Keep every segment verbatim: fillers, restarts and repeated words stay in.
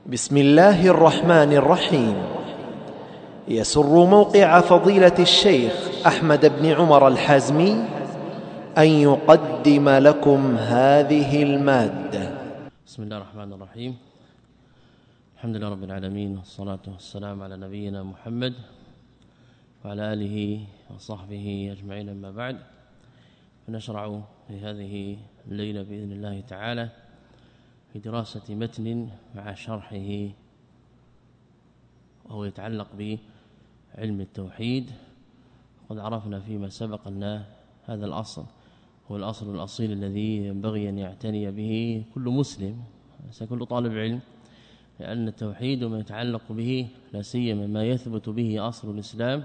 بسم الله الرحمن الرحيم. يسر موقع فضيلة الشيخ أحمد بن عمر الحازمي أن يقدم لكم هذه المادة. بسم الله الرحمن الرحيم. الحمد لله رب العالمين، والصلاة والسلام على نبينا محمد وعلى آله وصحبه أجمعين، أما بعد، فنشرع في هذه الليلة بإذن الله تعالى في دراسة متن مع شرحه، وهو يتعلق بعلم التوحيد. وقد عرفنا فيما سبق أن هذا الأصل هو الأصل الأصيل الذي ينبغي أن يعتني به كل مسلم، كل طالب علم، لأن التوحيد وما يتعلق به لا سيما ما يثبت به أصل الإسلام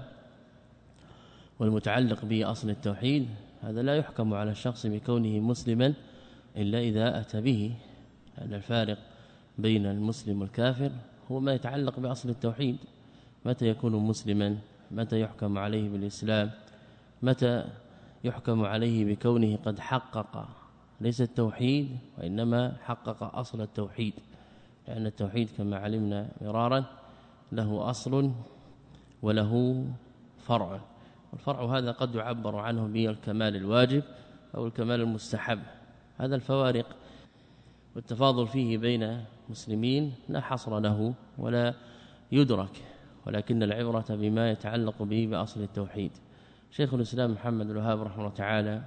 والمتعلق به أصل التوحيد، هذا لا يحكم على الشخص بكونه مسلما إلا إذا أتى به. لأن الفارق بين المسلم والكافر هو ما يتعلق بأصل التوحيد. متى يكون مسلما؟ متى يحكم عليه بالإسلام؟ متى يحكم عليه بكونه قد حقق ليس التوحيد وإنما حقق أصل التوحيد؟ لأن التوحيد كما علمنا مرارا له أصل وله فرع، والفرع هذا قد يعبر عنه بالكمال الواجب أو الكمال المستحب. هذا الفوارق والتفاضل فيه بين مسلمين لا حصر له ولا يدرك، ولكن العبرة بما يتعلق به بأصل التوحيد. شيخ الإسلام محمد بن الوهاب رحمه الله تعالى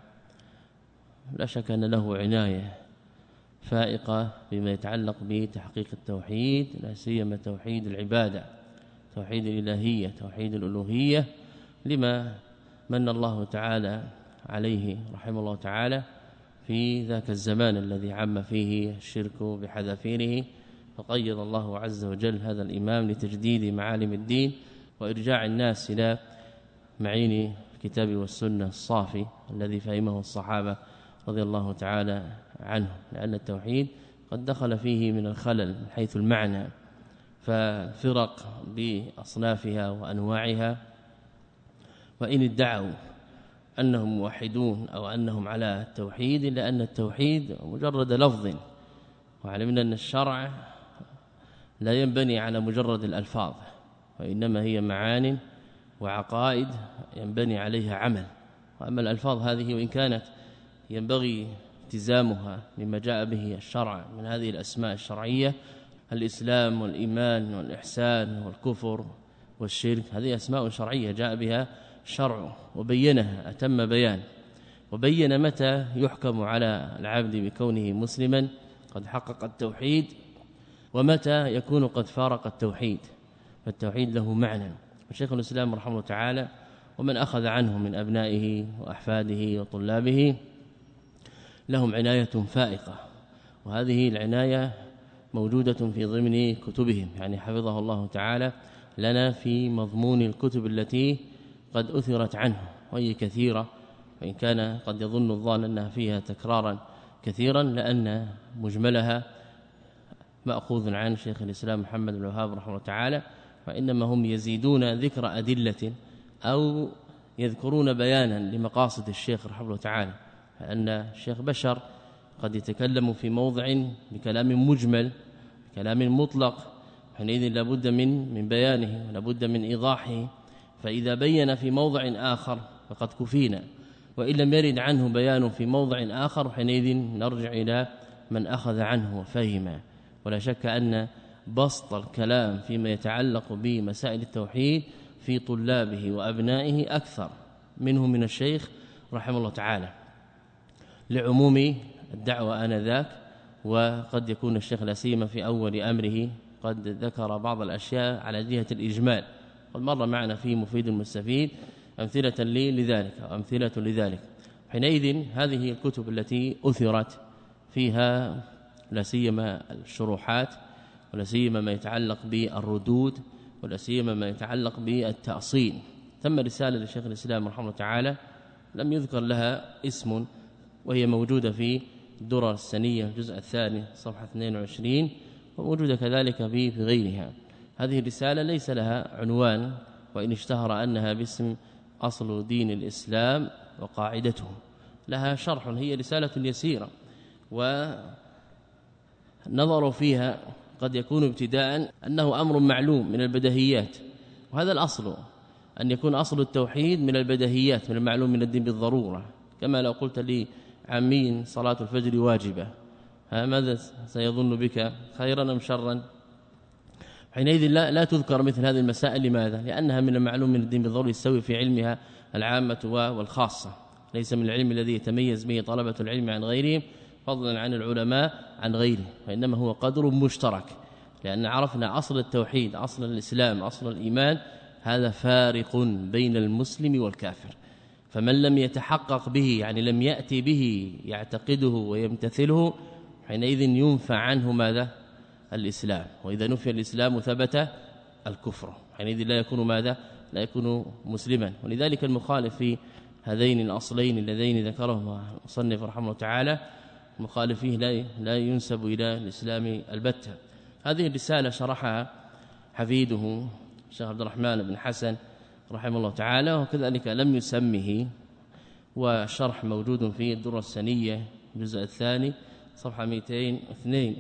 لا شك أن له عناية فائقة بما يتعلق بتحقيق التوحيد، لا سيما توحيد العبادة، توحيد الإلهية، توحيد الألوهية، لما من الله تعالى عليه رحمه الله تعالى في ذاك الزمان الذي عم فيه الشرك بحذافيره، فقيض الله عز وجل هذا الإمام لتجديد معالم الدين وإرجاع الناس إلى معين الكتاب والسنة الصافي الذي فهمه الصحابة رضي الله تعالى عنه، لأن التوحيد قد دخل فيه من الخلل من حيث المعنى. فالفرق بأصنافها وأنواعها وإن ادعوا أنهم موحدون أو أنهم على التوحيد، إلا أن التوحيد مجرد لفظ، وعلمنا أن الشرع لا ينبني على مجرد الألفاظ، وإنما هي معان وعقائد ينبني عليها عمل. وأما الألفاظ هذه وإن كانت ينبغي التزامها مما جاء به الشرع من هذه الأسماء الشرعية، الإسلام والإيمان والإحسان والكفر والشرك، هذه أسماء شرعية جاء بها الشرع وبينها أتم بيان، وبين متى يحكم على العبد بكونه مسلما قد حقق التوحيد ومتى يكون قد فارق التوحيد. فالتوحيد له معنى، وشيخ الإسلام رحمه الله تعالى ومن أخذ عنه من أبنائه وأحفاده وطلابه لهم عناية فائقة، وهذه العناية موجودة في ضمن كتبهم، يعني حفظه الله تعالى لنا في مضمون الكتب التي قد أثرت عنه، وهي كثيرة، وإن كان قد يظن الظان أنها فيها تكرارا كثيرا، لأن مجملها مأخوذ عن شيخ الإسلام محمد بن الوهاب رحمه الله تعالى، وإنما هم يزيدون ذكر أدلة أو يذكرون بيانا لمقاصد الشيخ رحمه الله تعالى، لأن الشيخ بشر قد يتكلم في موضع بكلام مجمل، بكلام مطلق، حينئذ لابد من من بيانه ولابد من إيضاحه. فإذا بين في موضع آخر فقد كفينا، وإن لم يرد عنه بيان في موضع آخر حينئذ نرجع إلى من أخذ عنه وفهم. ولا شك أن بسط الكلام فيما يتعلق بمسائل التوحيد في طلابه وأبنائه أكثر منه من الشيخ رحمه الله تعالى، لعموم الدعوة آنذاك. وقد يكون الشيخ لا سيما في أول أمره قد ذكر بعض الأشياء على جهة الإجمال، قد مر معنا في مفيد المستفيد أمثلة لي لذلك أو أمثلة لذلك. حينئذ هذه الكتب التي أثرت فيها لا سيما الشروحات، ولا سيما ما يتعلق بالردود، ولا سيما ما يتعلق بالتأصيل. ثم رسالة للشيخ الإسلام رحمه الله تعالى لم يذكر لها اسم، وهي موجودة في الدرر السنية الجزء الثاني صفحة اثنين وعشرين، وموجودة كذلك في غيرها. هذه الرسالة ليس لها عنوان، وإن اشتهر أنها باسم أصل دين الإسلام وقاعدته، لها شرح، هي رسالة يسيرة ونظروا فيها قد يكون ابتداء أنه أمر معلوم من البديهيات، وهذا الأصل أن يكون أصل التوحيد من البديهيات من المعلوم من الدين بالضرورة. كما لو قلت لي عامين صلاة الفجر واجبة، ماذا سيظن بك، خيرا أم شرا؟ حينئذ لا, لا تذكر مثل هذه المسائل. لماذا؟ لأنها من المعلوم من الدين بالضرورة، يستوي في علمها العامة والخاصة، ليس من العلم الذي يتميز به طلبة العلم عن غيرهم فضلا عن العلماء عن غيره، وإنما هو قدر مشترك، لأن عرفنا أصل التوحيد، أصل الإسلام، أصل الإيمان، هذا فارق بين المسلم والكافر. فمن لم يتحقق به، يعني لم يأتي به يعتقده ويمتثله، حينئذ ينفع عنه ماذا؟ الإسلام. وإذا نفي الإسلام ثبت الكفر، حينئذ لا يكون ماذا؟ لا يكون مسلما. ولذلك المخالف في هذين الأصلين اللذين ذكرهما المصنف رحمه الله تعالى، المخالف فيه لا لا ينسب إلى الإسلام البتة. هذه الرسالة شرحها حفيده الشيخ عبد الرحمن بن حسن رحمه الله تعالى، وكذلك لم يسمه، والشرح موجود في الدرة السنية الجزء الثاني صفحة مئتين واثنين.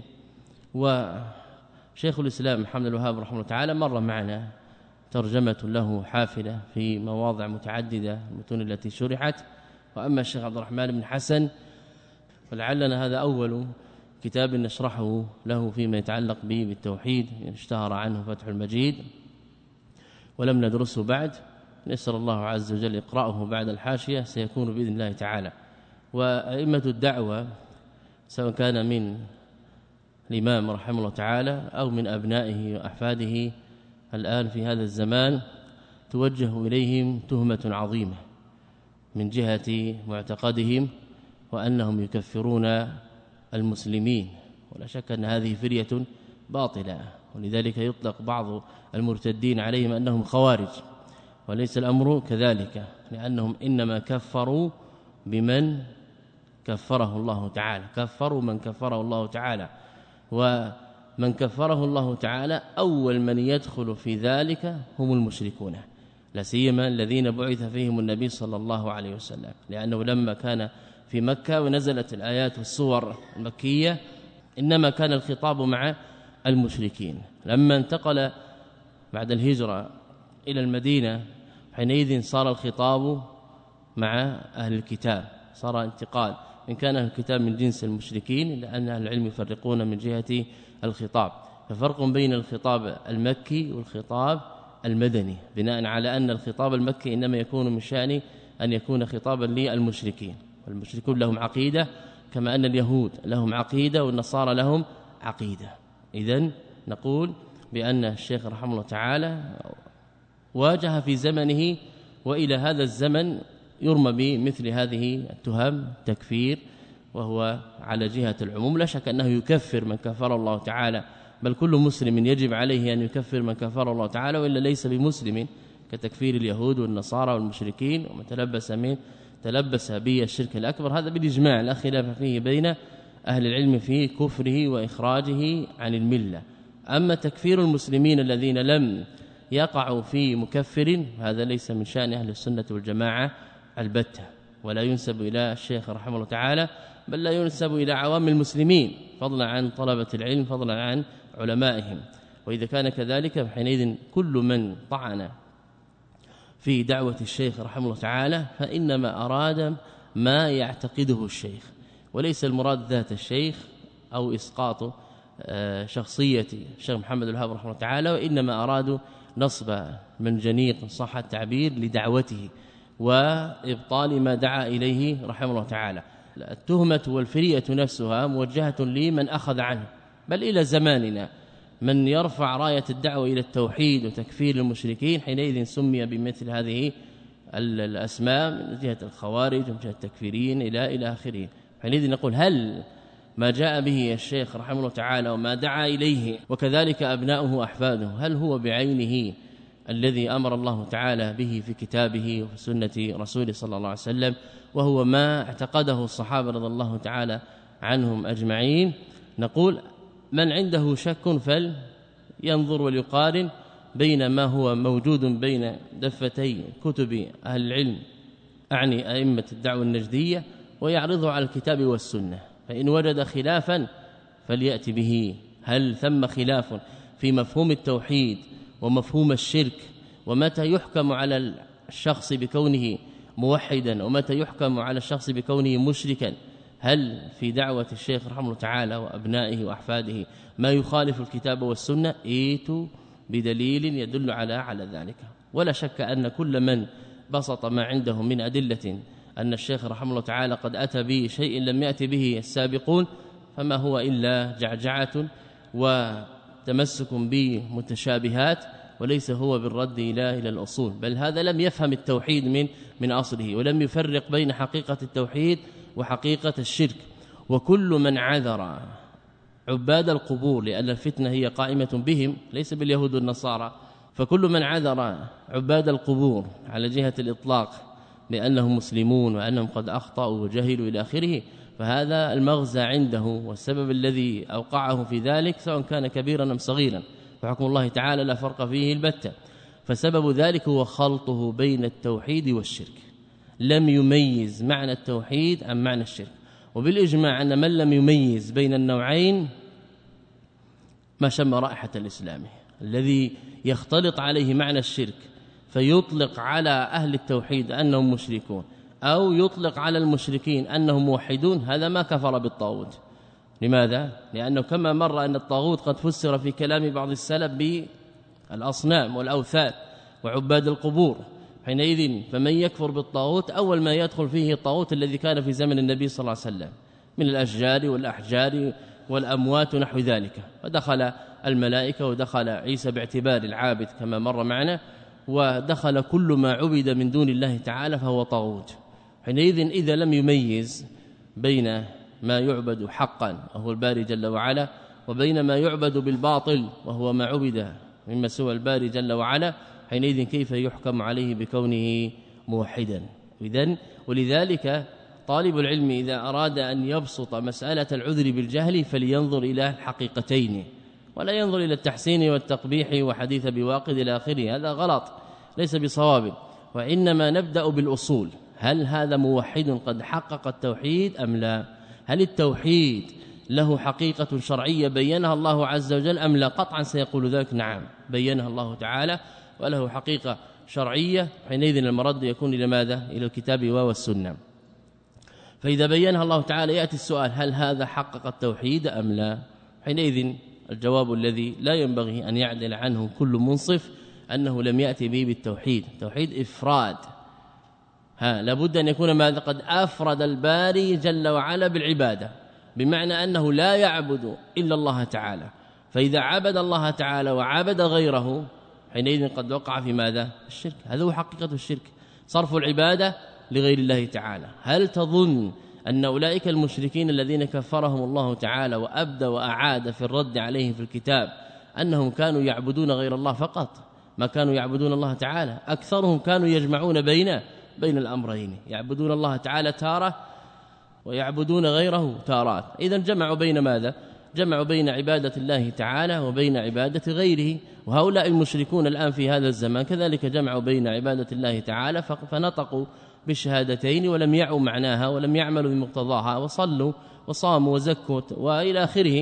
وشيخ الإسلام محمد الوهاب رحمه الله تعالى مر معنا ترجمة له حافلة في مواضع متعددة المتون التي شرحت. وأما الشيخ عبد الرحمن بن حسن فلعلنا هذا أول كتاب نشرحه له فيما يتعلق به بالتوحيد، اشتهر عنه فتح المجيد ولم ندرسه بعد، نسأل الله عز وجل إقرأه بعد الحاشية، سيكون بإذن الله تعالى. وأئمة الدعوة سواء كان من الإمام رحمه الله تعالى أو من أبنائه وأحفاده الآن في هذا الزمان توجه إليهم تهمة عظيمة من جهة معتقدهم وأنهم يكفرون المسلمين، ولا شك أن هذه فرية باطلة، ولذلك يطلق بعض المرتدين عليهم أنهم خوارج، وليس الأمر كذلك، لأنهم إنما كفروا بمن كفره الله تعالى، كفروا من كفره الله تعالى، ومن كفره الله تعالى أول من يدخل في ذلك هم المشركون، لا سيما الذين بعث فيهم النبي صلى الله عليه وسلم، لأنه لما كان في مكة ونزلت الآيات والسور المكية إنما كان الخطاب مع المشركين. لما انتقل بعد الهجرة إلى المدينة حينئذ صار الخطاب مع أهل الكتاب، صار انتقال إن كان أهل الكتاب من جنس المشركين، لأن أهل العلم يفرقون من جهة الخطاب، ففرق بين الخطاب المكي والخطاب المدني، بناء على أن الخطاب المكي إنما يكون من شأن أن يكون خطابا للمشركين، والمشركون لهم عقيدة كما أن اليهود لهم عقيدة والنصارى لهم عقيدة. إذن نقول بأن الشيخ رحمه الله تعالى واجه في زمنه وإلى هذا الزمن يرمى بمثل هذه التهم تكفير، وهو على جهة العموم، لا شك أنه يكفر من كفر الله تعالى، بل كل مسلم يجب عليه أن يكفر من كفر الله تعالى، وإلا ليس بمسلم، كتكفير اليهود والنصارى والمشركين ومن تلبس من تلبس به الشرك الأكبر، هذا بالإجماع لا خلاف فيه بين أهل العلم في كفره وإخراجه عن الملة. أما تكفير المسلمين الذين لم يقعوا في مكفر هذا ليس من شأن أهل السنة والجماعة البتة، ولا ينسب إلى الشيخ رحمه الله تعالى، بل لا ينسب إلى عوام المسلمين فضلا عن طلبة العلم فضلا عن علمائهم. وإذا كان كذلك فحينئذ كل من طعن في دعوة الشيخ رحمه الله تعالى فإنما أراد ما يعتقده الشيخ، وليس المراد ذات الشيخ أو إسقاط شخصية الشيخ محمد الوهاب رحمه الله تعالى، وإنما أرادوا نصب منجنيق صح التعبير لدعوته وإبطال ما دعا إليه رحمه الله تعالى. التهمة والفرية نفسها موجهة لمن أخذ عنه، بل إلى زماننا من يرفع راية الدعوة إلى التوحيد وتكفير المشركين حينئذ سمي بمثل هذه الأسماء من جهة الخوارج ومن جهة التكفيرين إلى إلى آخره. حينئذ نقول هل ما جاء به الشيخ رحمه الله تعالى وما دعا إليه وكذلك أبناؤه وأحفاده هل هو بعينه الذي أمر الله تعالى به في كتابه وفي سنة رسوله صلى الله عليه وسلم، وهو ما اعتقده الصحابة رضي الله تعالى عنهم أجمعين؟ نقول من عنده شك فلينظر وليقارن بين ما هو موجود بين دفتي كتب أهل العلم أعني أئمة الدعوة النجدية ويعرضه على الكتاب والسنة، فإن وجد خلافا فليأتي به هل ثم خلاف في مفهوم التوحيد ومفهوم الشرك، ومتى يحكم على الشخص بكونه موحدا ومتى يحكم على الشخص بكونه مشركا؟ هل في دعوة الشيخ رحمه الله تعالى وأبنائه وأحفاده ما يخالف الكتاب والسنة؟ ايتوا بدليل يدل على على ذلك. ولا شك أن كل من بسط ما عنده من أدلة أن الشيخ رحمه الله تعالى قد أتى به شيء لم يأتي به السابقون فما هو إلا جعجعة وتمسك بمتشابهات، وليس هو بالرد إلى إلى الأصول، بل هذا لم يفهم التوحيد من من أصله، ولم يفرق بين حقيقة التوحيد وحقيقة الشرك. وكل من عذر عباد القبور، لأن الفتنة هي قائمة بهم ليس باليهود والنصارى، فكل من عذر عباد القبور على جهة الإطلاق لأنهم مسلمون وأنهم قد أخطأوا وجهلوا إلى آخره، فهذا المغزى عنده والسبب الذي أوقعه في ذلك سواء كان كبيرا أم صغيرا، فحكم الله تعالى لا فرق فيه البتة. فسبب ذلك هو خلطه بين التوحيد والشرك، لم يميز معنى التوحيد عن معنى الشرك. وبالإجماع أن من لم يميز بين النوعين ما شم رائحة الإسلام. الذي يختلط عليه معنى الشرك فيطلق على أهل التوحيد أنهم مشركون، أو يطلق على المشركين أنهم موحدون، هذا ما كفر بالطاغوت. لماذا؟ لأنه كما مر أن الطاغوت قد فسر في كلام بعض السلف بالأصنام والأوثان وعباد القبور، حينئذ فمن يكفر بالطاغوت أول ما يدخل فيه الطاغوت الذي كان في زمن النبي صلى الله عليه وسلم من الأشجار والأحجار والأموات ونحو ذلك، ودخل الملائكة ودخل عيسى باعتبار العابد كما مر معنا، ودخل كل ما عبد من دون الله تعالى فهو طاغوت. حينئذ إذا لم يميز بين ما يعبد حقا وهو الباري جل وعلا وبين ما يعبد بالباطل وهو ما عبد مما سوى الباري جل وعلا، حينئذ كيف يحكم عليه بكونه موحدا؟ إذن ولذلك طالب العلم إذا أراد أن يبسط مسألة العذر بالجهل فلينظر إلى الحقيقتين، ولا ينظر إلى التحسين والتقبيح وحديث بواقد إلى آخره، هذا غلط ليس بصواب. وإنما نبدأ بالأصول، هل هذا موحد قد حقق التوحيد أم لا؟ هل التوحيد له حقيقة شرعية بينها الله عز وجل أم لا؟ قطعا سيقول ذلك نعم بينها الله تعالى وله حقيقة شرعية، حينئذ المرد يكون إلى ماذا؟ إلى الكتاب والسنة. فإذا بينها الله تعالى يأتي السؤال هل هذا حقق التوحيد أم لا؟ حينئذ الجواب الذي لا ينبغي أن يعدل عنه كل منصف أنه لم يأتي به بالتوحيد. توحيد إفراد، ها لابد أن يكون ماذا؟ قد أفرد الباري جل وعلا بالعبادة، بمعنى أنه لا يعبد إلا الله تعالى، فإذا عبد الله تعالى وعبد غيره حينئذ قد وقع في ماذا؟ الشرك. هذا هو حقيقة الشرك، صرف العبادة لغير الله تعالى. هل تظن أن أولئك المشركين الذين كفرهم الله تعالى وأبدى وأعاد في الرد عليهم في الكتاب أنهم كانوا يعبدون غير الله فقط، ما كانوا يعبدون الله تعالى؟ أكثرهم كانوا يجمعون بين بين الأمرين، يعبدون الله تعالى تارة ويعبدون غيره تارات. إذا جمعوا بين ماذا؟ جمعوا بين عبادة الله تعالى وبين عبادة غيره. وهؤلاء المشركون الآن في هذا الزمان كذلك جمعوا بين عبادة الله تعالى فنطقوا بالشهادتين ولم يعوا معناها ولم يعملوا بمقتضاها، وصلوا وصاموا وزكوا وإلى آخره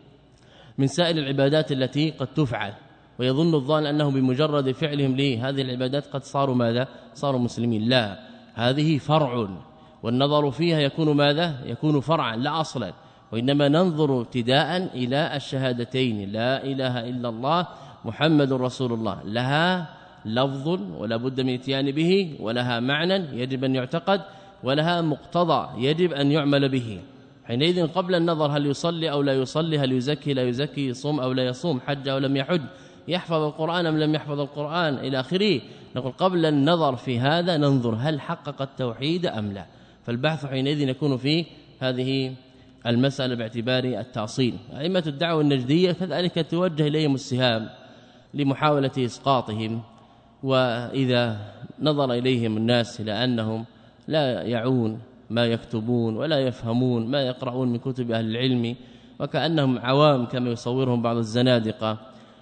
من سائر العبادات التي قد تفعل، ويظن الظان أنهم بمجرد فعلهم لهذه العبادات قد صاروا ماذا؟ صاروا مسلمين. لا، هذه فرع، والنظر فيها يكون ماذا؟ يكون فرعا لا أصلا، وإنما ننظر ابتداء إلى الشهادتين لا إله إلا الله محمد رسول الله، لها لفظ ولا بد من اتيان به، ولها معنى يجب أن يعتقد، ولها مقتضى يجب أن يعمل به. حينئذ قبل النظر هل يصلي أو لا يصلي، هل يزكي لا يزكي، يصوم أو لا يصوم، حج أو لم يحج، يحفظ القرآن أم لم يحفظ القرآن إلى آخره، نقول قبل النظر في هذا ننظر هل حقق التوحيد أم لا. فالبحث حينئذ يكون في هذه المسألة باعتبار التأصيل. أئمة الدعوة النجدية كذلك توجه إليهم السهام لمحاولة إسقاطهم، وإذا نظر إليهم الناس إلى أنهم لا يعون ما يكتبون ولا يفهمون ما يقرؤون من كتب أهل العلم، وكأنهم عوام كما يصورهم بعض الزنادقة،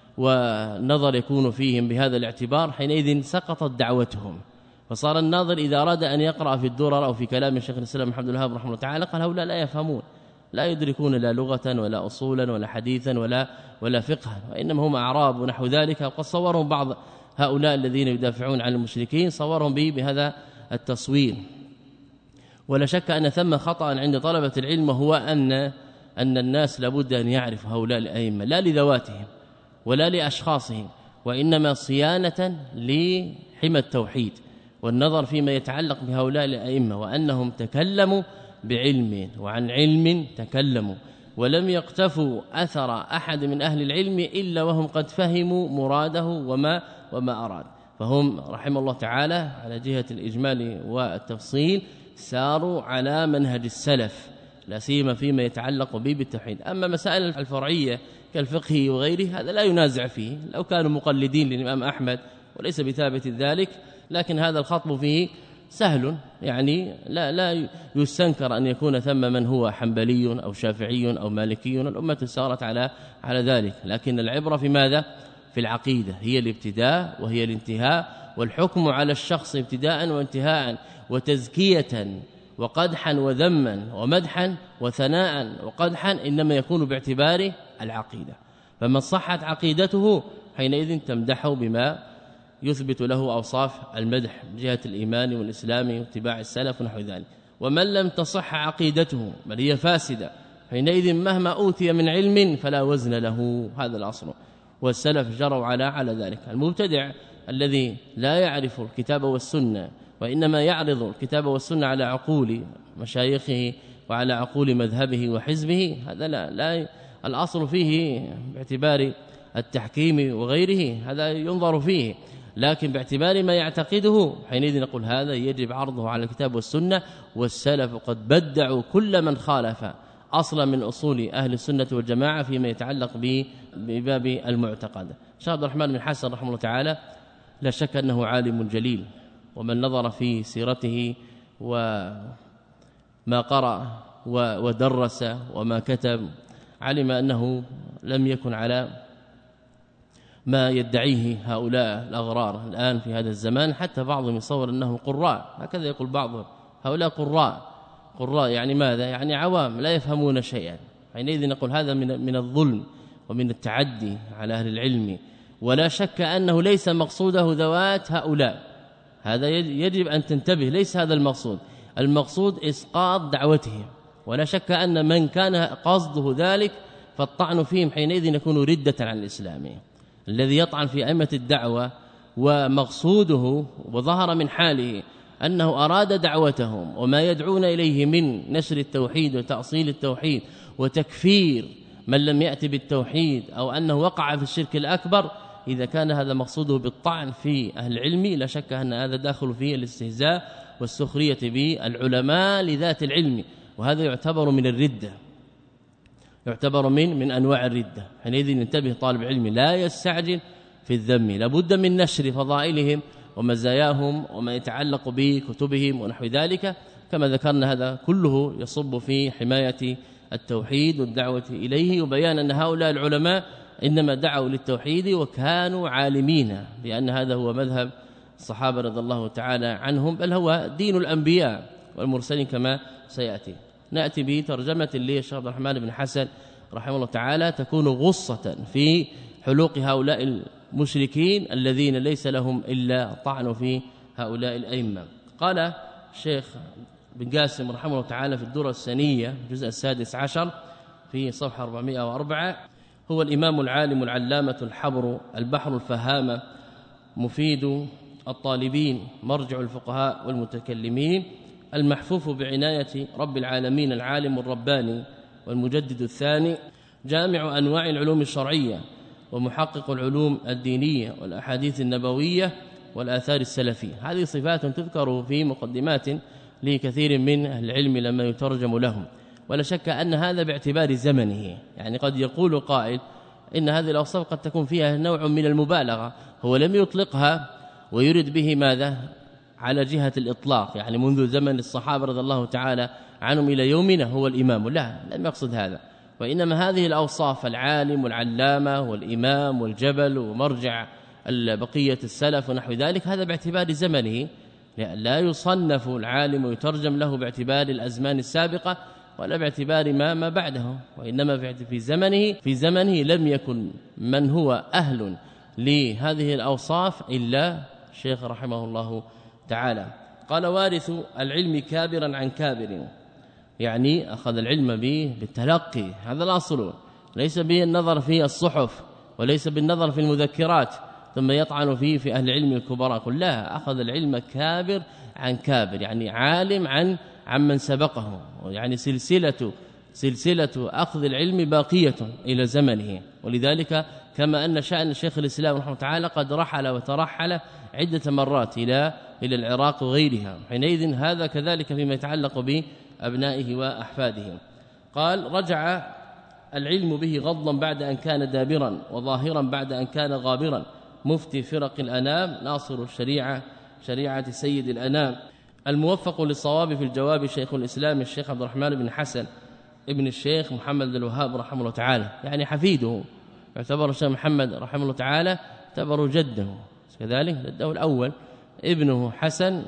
والنظر يكون فيهم بهذا الاعتبار، حينئذ سقطت دعوتهم. فصار الناظر إذا أراد أن يقرأ في الدرر أو في كلام الشيخ الإسلام محمد الوهاب رحمه الله تعالى قال هؤلاء لا يفهمون، لا يدركون لا لغة ولا أصولا ولا حديثا ولا ولا فقها، وإنما هم أعراب ونحو ذلك. وقد صورهم بعض هؤلاء الذين يدافعون عن المشركين صورهم به بهذا التصوير. ولا شك أن ثم خطأ عند طلبة العلم، وهو أن أن الناس لابد أن يعرفوا هؤلاء الأئمة لا لذواتهم ولا لأشخاصهم، وإنما صيانة لحمى التوحيد والنظر فيما يتعلق بهؤلاء الأئمة، وأنهم تكلموا بعلم وعن علم تكلموا، ولم يقتفوا أثر أحد من أهل العلم إلا وهم قد فهموا مراده وما وما أراد. فهم رحمه الله تعالى على جهة الإجمال والتفصيل ساروا على منهج السلف، لا سيما فيما يتعلق به بالتوحيد. أما مسائل الفرعية كالفقه وغيره هذا لا ينازع فيه، لو كانوا مقلدين للإمام أحمد وليس بثابت ذلك، لكن هذا الخطب فيه سهل، يعني لا لا يستنكر أن يكون ثم من هو حنبلي أو شافعي أو مالكي، الأمة سارت على على ذلك. لكن العبرة في ماذا؟ في العقيدة، هي الابتداء وهي الانتهاء، والحكم على الشخص ابتداء وانتهاء وتزكية وقدحا وذما ومدحا وثناء وقدحا إنما يكون باعتبار العقيدة. فمن صحت عقيدته حينئذ تمدحه بما يثبت له أوصاف المدح من جهة الإيمان والإسلام واتباع السلف ونحو ذلك. ومن لم تصح عقيدته بل هي فاسدة حينئذ مهما أوتي من علم فلا وزن له، هذا الأصل. والسلف جروا على على ذلك. المبتدع الذي لا يعرف الكتاب والسنة وإنما يعرض الكتاب والسنة على عقول مشايخه وعلى عقول مذهبه وحزبه، هذا لا, لا الأصل فيه باعتبار التحكيم وغيره هذا ينظر فيه، لكن باعتبار ما يعتقده حينئذ نقول هذا يجب عرضه على الكتاب والسنة. والسلف قد بدعوا كل من خالف أصلا من أصول أهل السنة والجماعة فيما يتعلق بباب المعتقد. شيخ عبد الرحمن بن حسن رحمه الله تعالى لا شك أنه عالم جليل، ومن نظر في سيرته وما قرأ ودرس وما كتب علم أنه لم يكن على ما يدعيه هؤلاء الأغرار الآن في هذا الزمان، حتى بعضهم يصور أنهم قراء، هكذا يقول بعضهم، هؤلاء قراء قراء يعني ماذا؟ يعني عوام لا يفهمون شيئا. حينئذ نقول هذا من من الظلم ومن التعدي على أهل العلم. ولا شك أنه ليس مقصوده ذوات هؤلاء، هذا يجب أن تنتبه، ليس هذا المقصود، المقصود إسقاط دعوتهم. ولا شك أن من كان قصده ذلك فالطعن فيهم حينئذ يكون ردة عن الإسلام. الذي يطعن في أئمة الدعوة ومقصوده وظهر من حاله أنه أراد دعوتهم وما يدعون إليه من نشر التوحيد وتأصيل التوحيد وتكفير من لم يأتي بالتوحيد أو أنه وقع في الشرك الأكبر، إذا كان هذا مقصوده بالطعن في أهل العلم لا شك أن هذا داخل فيه الاستهزاء والسخرية بالعلماء لذات العلم، وهذا يعتبر من الردة، يعتبر من من أنواع الردة. حينئذ ينتبه طالب علم لا يستعجل في الذم، لابد من نشر فضائلهم ومزاياهم وما يتعلق بكتبهم ونحو ذلك، كما ذكرنا هذا كله يصب في حماية التوحيد والدعوة إليه، وبيان أن هؤلاء العلماء إنما دعوا للتوحيد وكانوا عالمين بأن هذا هو مذهب الصحابة رضي الله تعالى عنهم، بل هو دين الأنبياء والمرسلين كما سيأتي. نأتي بترجمة للشيخ عبد الرحمن بن حسن رحمه الله تعالى تكون غصة في حلوق هؤلاء المشركين الذين ليس لهم إلا طعن في هؤلاء الأئمة. قال الشيخ بن قاسم رحمه الله تعالى في الدورة الثانية الجزء السادس عشر في صفحة أربعمائة وأربعة: هو الإمام العالم العلامة الحبر البحر الفهامة مفيد الطالبين مرجع الفقهاء والمتكلمين المحفوف بعناية رب العالمين العالم الرباني والمجدد الثاني جامع أنواع العلوم الشرعية ومحقق العلوم الدينية والأحاديث النبوية والآثار السلفية. هذه صفات تذكر في مقدمات لكثير من أهل العلم لما يترجم لهم، ولا شك أن هذا باعتبار زمنه. يعني قد يقول قائل إن هذه الأوصاف قد تكون فيها نوع من المبالغة، هو لم يطلقها ويرد به ماذا؟ على جهة الإطلاق، يعني منذ زمن الصحابة رضي الله تعالى عنهم إلى يومنا هو الإمام، لا لم يقصد هذا، وإنما هذه الأوصاف العالم والعلامة والإمام والجبل ومرجع بقية السلف ونحو ذلك، هذا باعتبار زمنه، لا يصنف العالم ويترجم له باعتبار الأزمان السابقة ولا باعتبار ما ما بعده، وإنما في زمنه في زمنه لم يكن من هو أهل لهذه الأوصاف إلا الشيخ رحمه الله تعالى. قال وارث العلم كابرا عن كابر، يعني أخذ العلم به بالتلقي، هذا الأصل، ليس به النظر في الصحف وليس بالنظر في المذكرات ثم يطعن فيه في أهل العلم الكبراء، كلها أخذ العلم كابر عن كابر، يعني عالم عن عمن سبقه، يعني سلسلة سلسلة أخذ العلم باقية إلى زمنه. ولذلك كما أن شأن الشيخ الإسلام رحمه الله تعالى قد رحل وترحل عدة مرات إلى إلى العراق وغيرها، حينئذ هذا كذلك فيما يتعلق بأبنائه وأحفاده. قال رجع العلم به غضا بعد أن كان دابرا، وظاهرا بعد أن كان غابرا، مفتي فرق الأنام، ناصر الشريعة شريعة سيد الأنام، الموفق للصواب في الجواب شيخ الإسلام الشيخ عبد الرحمن بن حسن ابن الشيخ محمد بن الوهاب رحمه الله تعالى، يعني حفيده، يعتبر الشيخ محمد رحمه الله تعالى يعتبر جده، كذلك جده الأول ابنه حسن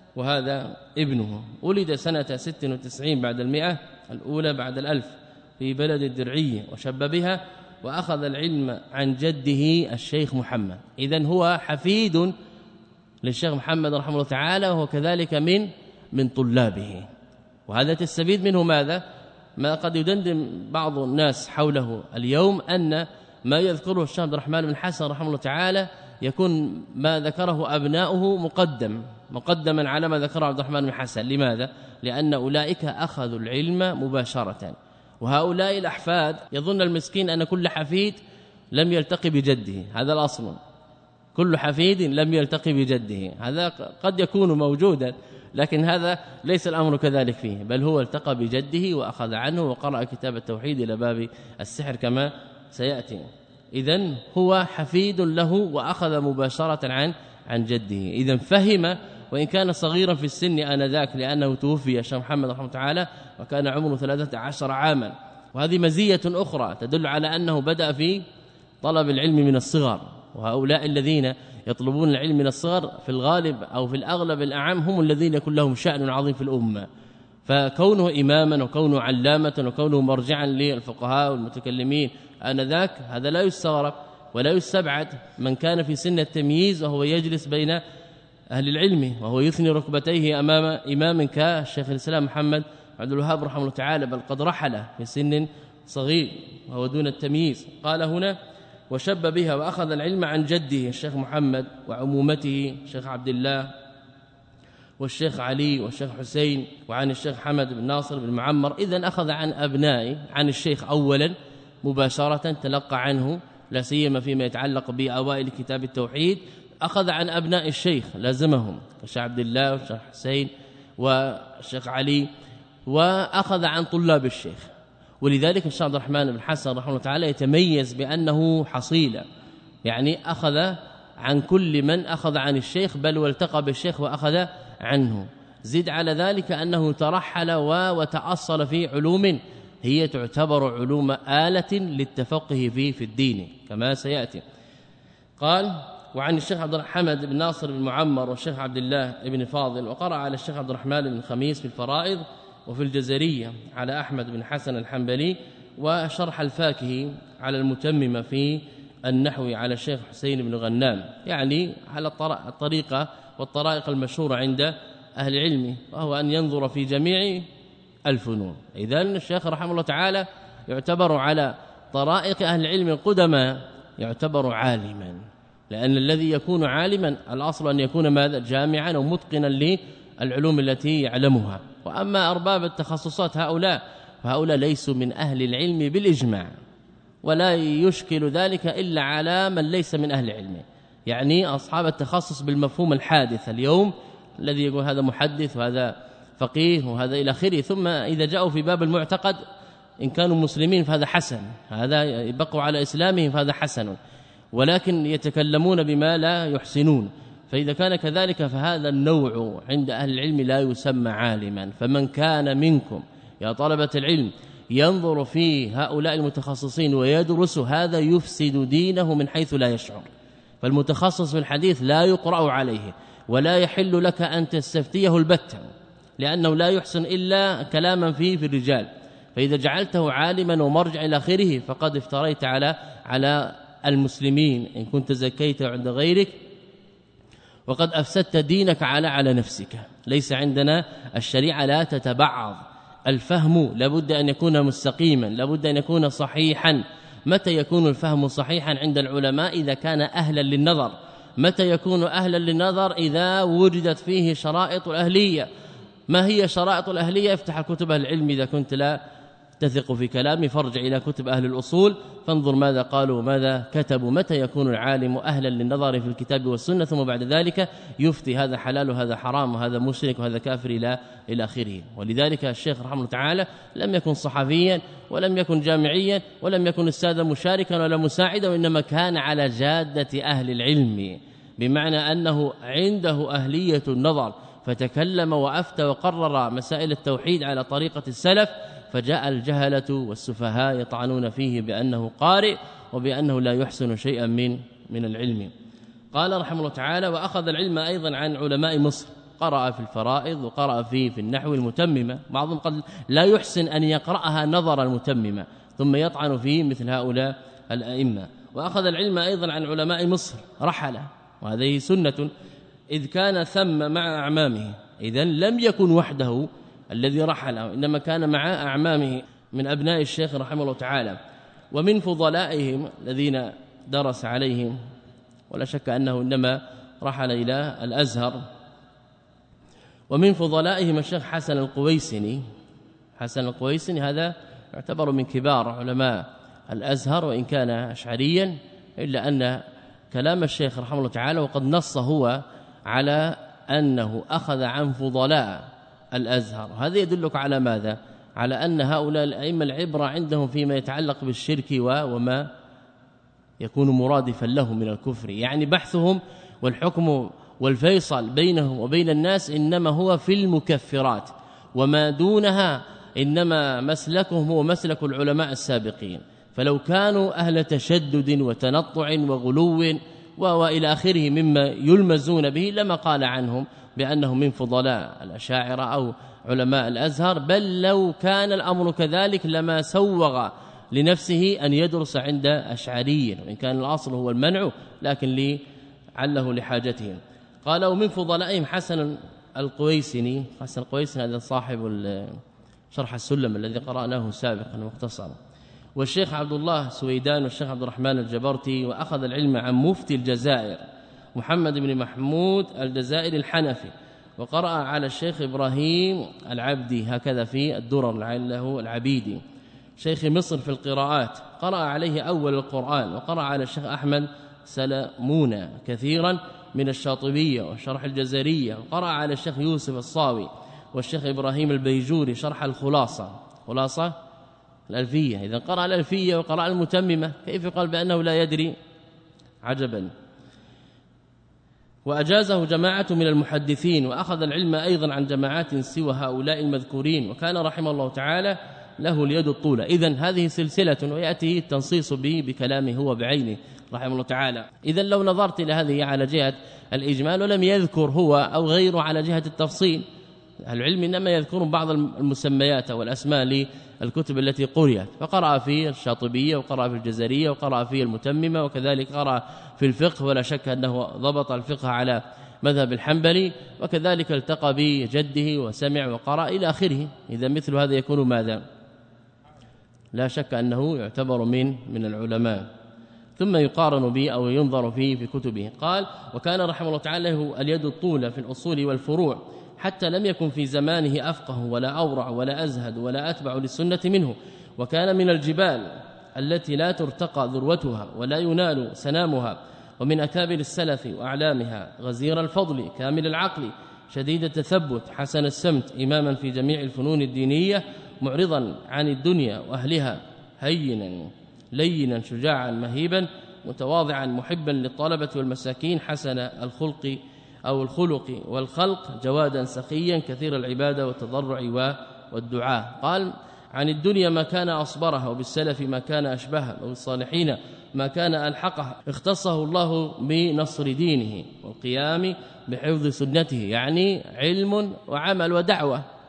وهذا ابنه. ولد سنة ست وتسعين بعد المئة الأولى بعد الألف في بلد الدرعية، وشب بها، وأخذ العلم عن جده الشيخ محمد. إذن هو حفيد للشيخ محمد رحمه الله تعالى، وهو كذلك من من طلابه، وهذا تستفيد منه ماذا؟ ما قد يدندن بعض الناس حوله اليوم أن ما يذكره الشيخ عبد الرحمن بن حسن رحمه الله تعالى يكون ما ذكره أبناؤه مقدم مقدما على ما ذكره عبد الرحمن بن حسن. لماذا؟ لأن أولئك أخذوا العلم مباشرة، وهؤلاء الأحفاد يظن المسكين أن كل حفيد لم يلتقي بجده، هذا الأصل، كل حفيد لم يلتقي بجده، هذا قد يكون موجودا، لكن هذا ليس الأمر كذلك فيه، بل هو التقى بجده وأخذ عنه وقرأ كتاب التوحيد إلى باب السحر كما سيأتي. إذن هو حفيد له وأخذ مباشرة عن عن جده، إذن فهم، وإن كان صغيرا في السن آنذاك لأنه توفي الشيخ محمد رحمه الله تعالى وكان عمره ثلاثة عشر عاما، وهذه مزية أخرى تدل على أنه بدأ في طلب العلم من الصغر. وهؤلاء الذين يطلبون العلم من الصغر في الغالب أو في الأغلب الأعم هم الذين يكون لهم شأن عظيم في الأمة، فكونه إماما وكونه علامة وكونه مرجعا للفقهاء والمتكلمين آنذاك هذا لا يستغرب ولا يستبعد من كان في سن التمييز وهو يجلس بين أهل العلم وهو يثني ركبتيه أمام إمام كالشيخ الإسلام محمد عبد الوهاب رحمه الله تعالى، بل قد رحل في سن صغير وهو دون التمييز. قال هنا وشب بها وأخذ العلم عن جده الشيخ محمد وعمومته الشيخ عبد الله والشيخ علي والشيخ حسين، وعن الشيخ حمد بن ناصر بن معمر. إذن أخذ عن أبنائه، عن الشيخ أولا مباشرة تلقى عنه، لا سيما فيما يتعلق بأوائل كتاب التوحيد، أخذ عن أبناء الشيخ لازمهم الشيخ عبد الله والشيخ حسين والشيخ علي، وأخذ عن طلاب الشيخ. ولذلك الشيخ عبد الرحمن بن حسن رحمه الله تعالى يتميز بأنه حصيلة، يعني أخذ عن كل من أخذ عن الشيخ، بل والتقى بالشيخ وأخذ عنه. زد على ذلك أنه ترحل وتأصل في علوم هي تعتبر علوم آلة للتفقه فيه في الدين كما سيأتي. قال وعن الشيخ عبد الحمد بن ناصر بن معمر والشيخ عبد الله بن فاضل، وقرأ على الشيخ عبد الرحمن بن خميس في الفرائض وفي الجزرية على أحمد بن حسن الحنبلي، وشرح الفاكهي على المتممة في النحو على الشيخ حسين بن غنام، يعني على الطريقة والطرائق المشهورة عند أهل العلم، وهو أن ينظر في جميع الفنون. إذن الشيخ رحمه الله تعالى يعتبر على طرائق أهل العلم القدماء يعتبر عالما، لأن الذي يكون عالما الأصل أن يكون ماذا؟ جامعا ومتقنا للعلوم التي يعلمها. وأما أرباب التخصصات هؤلاء فهؤلاء ليسوا من أهل العلم بالإجماع، ولا يشكل ذلك إلا على من ليس من أهل العلم، يعني أصحاب التخصص بالمفهوم الحادث اليوم الذي يقول هذا محدث وهذا فقيه وهذا إلى آخره، ثم إذا جاءوا في باب المعتقد إن كانوا مسلمين فهذا حسن، هذا يبقوا على إسلامهم فهذا حسن، ولكن يتكلمون بما لا يحسنون. فإذا كان كذلك فهذا النوع عند أهل العلم لا يسمى عالما. فمن كان منكم يا طلبة العلم ينظر في هؤلاء المتخصصين ويدرس، هذا يفسد دينه من حيث لا يشعر. فالمتخصص في الحديث لا يقرأ عليه ولا يحل لك أن تستفتيه البتة، لأنه لا يحسن إلا كلاما فيه في الرجال، فإذا جعلته عالما ومرجع إلى آخره فقد افتريت على على المسلمين إن كنت زكيت عند غيرك، وقد أفسدت دينك على على نفسك. ليس عندنا الشريعة لا تتبعض، الفهم لابد أن يكون مستقيما، لابد أن يكون صحيحا. متى يكون الفهم صحيحا عند العلماء؟ إذا كان أهلا للنظر. متى يكون أهلا للنظر؟ إذا وجدت فيه شرائط الأهلية. ما هي شرائط الأهلية؟ افتح كتب العلم إذا كنت لا تثق في كلامي فارجع إلى كتب أهل الأصول فانظر ماذا قالوا وماذا كتبوا. متى يكون العالم أهلا للنظر في الكتاب والسنة ثم بعد ذلك يفتي هذا حلال وهذا حرام وهذا مشرك وهذا كافر إلى إلى آخره. ولذلك الشيخ رحمه الله تعالى لم يكن صحفيا ولم يكن جامعيا ولم يكن استاذا مشاركا ولا مساعدا، وإنما كان على جادة أهل العلم، بمعنى أنه عنده أهلية النظر، فتكلم وأفتى وقرر مسائل التوحيد على طريقة السلف، فجاء الجهلة والسفهاء يطعنون فيه بأنه قارئ وبأنه لا يحسن شيئا من من العلم. قال رحمه الله تعالى: وأخذ العلم أيضا عن علماء مصر، قرأ في الفرائض وقرأ فيه في النحو المتممة، بعضهم قد لا يحسن أن يقرأها نظر المتممة ثم يطعن فيه مثل هؤلاء الأئمة. وأخذ العلم أيضا عن علماء مصر، رحل، وهذه سنة، إذ كان ثم مع أعمامه، إذن لم يكن وحده الذي رحل، إنما كان مع أعمامه من أبناء الشيخ رحمه الله تعالى. ومن فضلائهم الذين درس عليهم، ولا شك أنه إنما رحل إلى الأزهر، ومن فضلائهم الشيخ حسن القويسني. حسن القويسني هذا يعتبر من كبار علماء الأزهر، وإن كان أشعريا، إلا أن كلام الشيخ رحمه الله تعالى وقد نص هو على أنه أخذ عن فضلاء الأزهر. هذا يدلك على ماذا؟ على أن هؤلاء الأئمة العبرة عندهم فيما يتعلق بالشرك وما يكون مرادفا له من الكفر، يعني بحثهم والحكم والفيصل بينهم وبين الناس إنما هو في المكفرات، وما دونها إنما مسلكهم هو مسلك العلماء السابقين. فلو كانوا أهل تشدد وتنطع وغلو وإلى آخره مما يلمزون به لما قال عنهم بأنهم من فضلاء الأشاعرة أو علماء الأزهر، بل لو كان الأمر كذلك لما سوغ لنفسه أن يدرس عند أشعري، وإن كان الأصل هو المنع لكن لعله لحاجتهم. قال: ومن فضلائهم حسن القويسني. حسن القويسني هذا صاحب شرح السلم الذي قرأناه سابقا مختصرا، والشيخ عبد الله سويدان والشيخ عبد الرحمن الجبرتي. وأخذ العلم عن مفتي الجزائر محمد بن محمود الجزائري الحنفي، وقرأ على الشيخ إبراهيم العبدي هكذا في الدرر له العبيدي. شيخ مصر في القراءات قرأ عليه أول القرآن، وقرأ على الشيخ أحمد سلمون كثيرا من الشاطبية وشرح الجزرية، وقرأ على الشيخ يوسف الصاوي والشيخ إبراهيم البيجوري شرح الخلاصة، خلاصة الألفية. إذا قرأ الألفية وقرأ المتممة كيف قال بأنه لا يدري؟ عجبا. وأجازه جماعة من المحدثين، وأخذ العلم أيضا عن جماعات سوى هؤلاء المذكورين، وكان رحمه الله تعالى له اليد الطولة. إذن هذه سلسلة ويأتي التنصيص به بكلامه هو بعينه رحمه الله تعالى. إذن لو نظرت إلى هذه على جهة الإجمال ولم يذكر هو أو غيره على جهة التفصيل، العلم إنما يذكرون بعض المسميات والأسماء للكتب التي قرأت، فقرأ في الشاطبية وقرأ في الجزرية وقرأ في المتممة، وكذلك قرأ في الفقه، ولا شك أنه ضبط الفقه على مذهب الحنبلي، وكذلك التقى بجده وسمع وقرأ إلى آخره. إذا مثل هذا يكون ماذا؟ لا شك أنه يعتبر من من العلماء، ثم يقارن به أو ينظر فيه في كتبه. قال: وكان رحمه الله تعالى له اليد الطولة في الأصول والفروع، حتى لم يكن في زمانه أفقه ولا أورع ولا أزهد ولا أتبع للسنة منه، وكان من الجبال التي لا ترتقى ذروتها ولا ينال سنامها، ومن أكابر السلف وأعلامها، غزير الفضل كامل العقل شديد التثبت حسن السمت، إماما في جميع الفنون الدينية، معرضا عن الدنيا وأهلها، هينا لينا شجاعا مهيبا متواضعا محبا للطلبة والمساكين، حسن الخلق أو الخلق والخلق، جوادا سخيا كثير العبادة والتضرع والدعاء. قال: عن الدنيا ما كان أصبرها، وبالسلف ما كان أشبهها، وبالصالحين ما كان ألحقها. اختصه الله بنصر دينه والقيام بحفظ سنته، يعني علم وعمل ودعوة،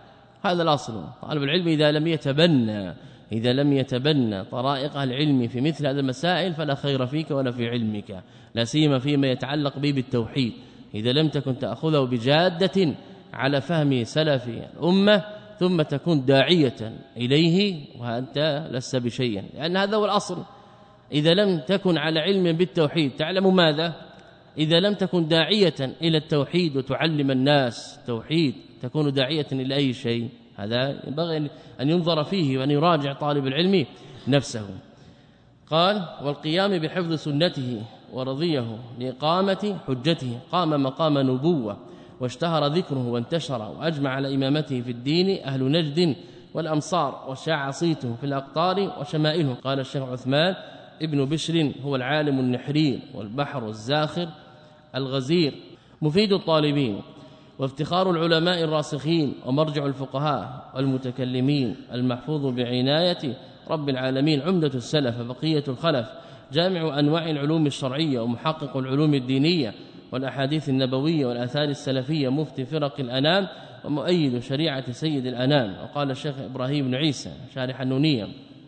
هذا الأصل. طالب العلم إذا لم يتبنى إذا لم يتبنى طرائق العلم في مثل هذه المسائل فلا خير فيك ولا في علمك، لا سيما فيما يتعلق به بالتوحيد. إذا لم تكن تأخذه بجادة على فهم سلف الأمة ثم تكون داعية إليه وأنت لست بشيء، لأن هذا هو الأصل. إذا لم تكن على علم بالتوحيد تعلم ماذا؟ إذا لم تكن داعية إلى التوحيد وتعلم الناس توحيد تكون داعية إلى أي شيء؟ هذا ينبغي أن ينظر فيه وأن يراجع طالب العلم نفسه. قال والقيام بحفظ سنته ورضيه لإقامة حجته، قام مقام نبوة واشتهر ذكره وانتشر وأجمع على إمامته في الدين أهل نجد والأمصار وشاع صيته في الأقطار وشمائله. قال الشيخ عثمان ابن بشر هو العالم النحرير والبحر الزاخر الغزير مفيد الطالبين وافتخار العلماء الراسخين ومرجع الفقهاء والمتكلمين المحفوظ بعناية رب العالمين، عمدة السلف بقية الخلف، جامع أنواع العلوم الشرعية ومحقق العلوم الدينية والأحاديث النبوية والآثار السلفية، مفتي فرق الأنام ومؤيد شريعة سيد الأنام. وقال الشيخ إبراهيم بن عيسى شارح النونية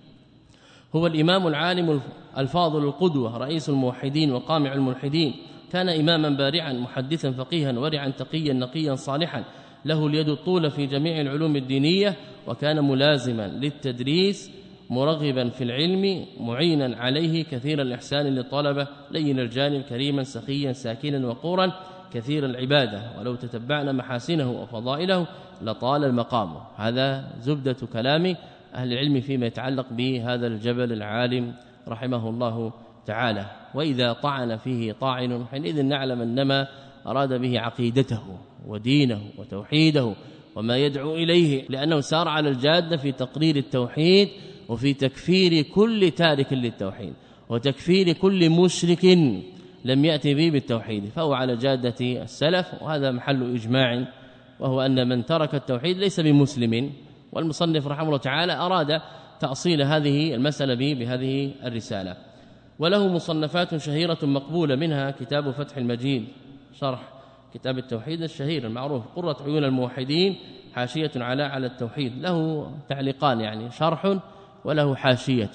هو الإمام العالم الفاضل القدوة رئيس الموحدين وقامع الملحدين، كان إماما بارعا محدثا فقيها ورعا تقيا نقيا صالحا، له اليد الطولة في جميع العلوم الدينية، وكان ملازما للتدريس مرغبا في العلم معينا عليه كثير الإحسان للطلبة، لين الجانب كريما سخيا ساكنا وقورا كثير العبادة، ولو تتبعنا محاسنه وفضائله لطال المقام. هذا زبدة كلام أهل العلم فيما يتعلق بهذا الجبل العالم رحمه الله تعالى. وإذا طعن فيه طاعن حينئذ نعلم أنما أراد به عقيدته ودينه وتوحيده وما يدعو إليه، لأنه سار على الجادة في تقرير التوحيد وفي تكفير كل تارك للتوحيد وتكفير كل مشرك لم يأتي به بالتوحيد، فهو على جادة السلف، وهذا محل إجماع، وهو أن من ترك التوحيد ليس بمسلم. والمصنف رحمه الله تعالى أراد تأصيل هذه المسألة بهذه الرسالة. وله مصنفات شهيرة مقبولة، منها كتاب فتح المجيد شرح كتاب التوحيد الشهير المعروف، قرة عيون الموحدين حاشية على على التوحيد، له تعليقان يعني شرح وله حاشية.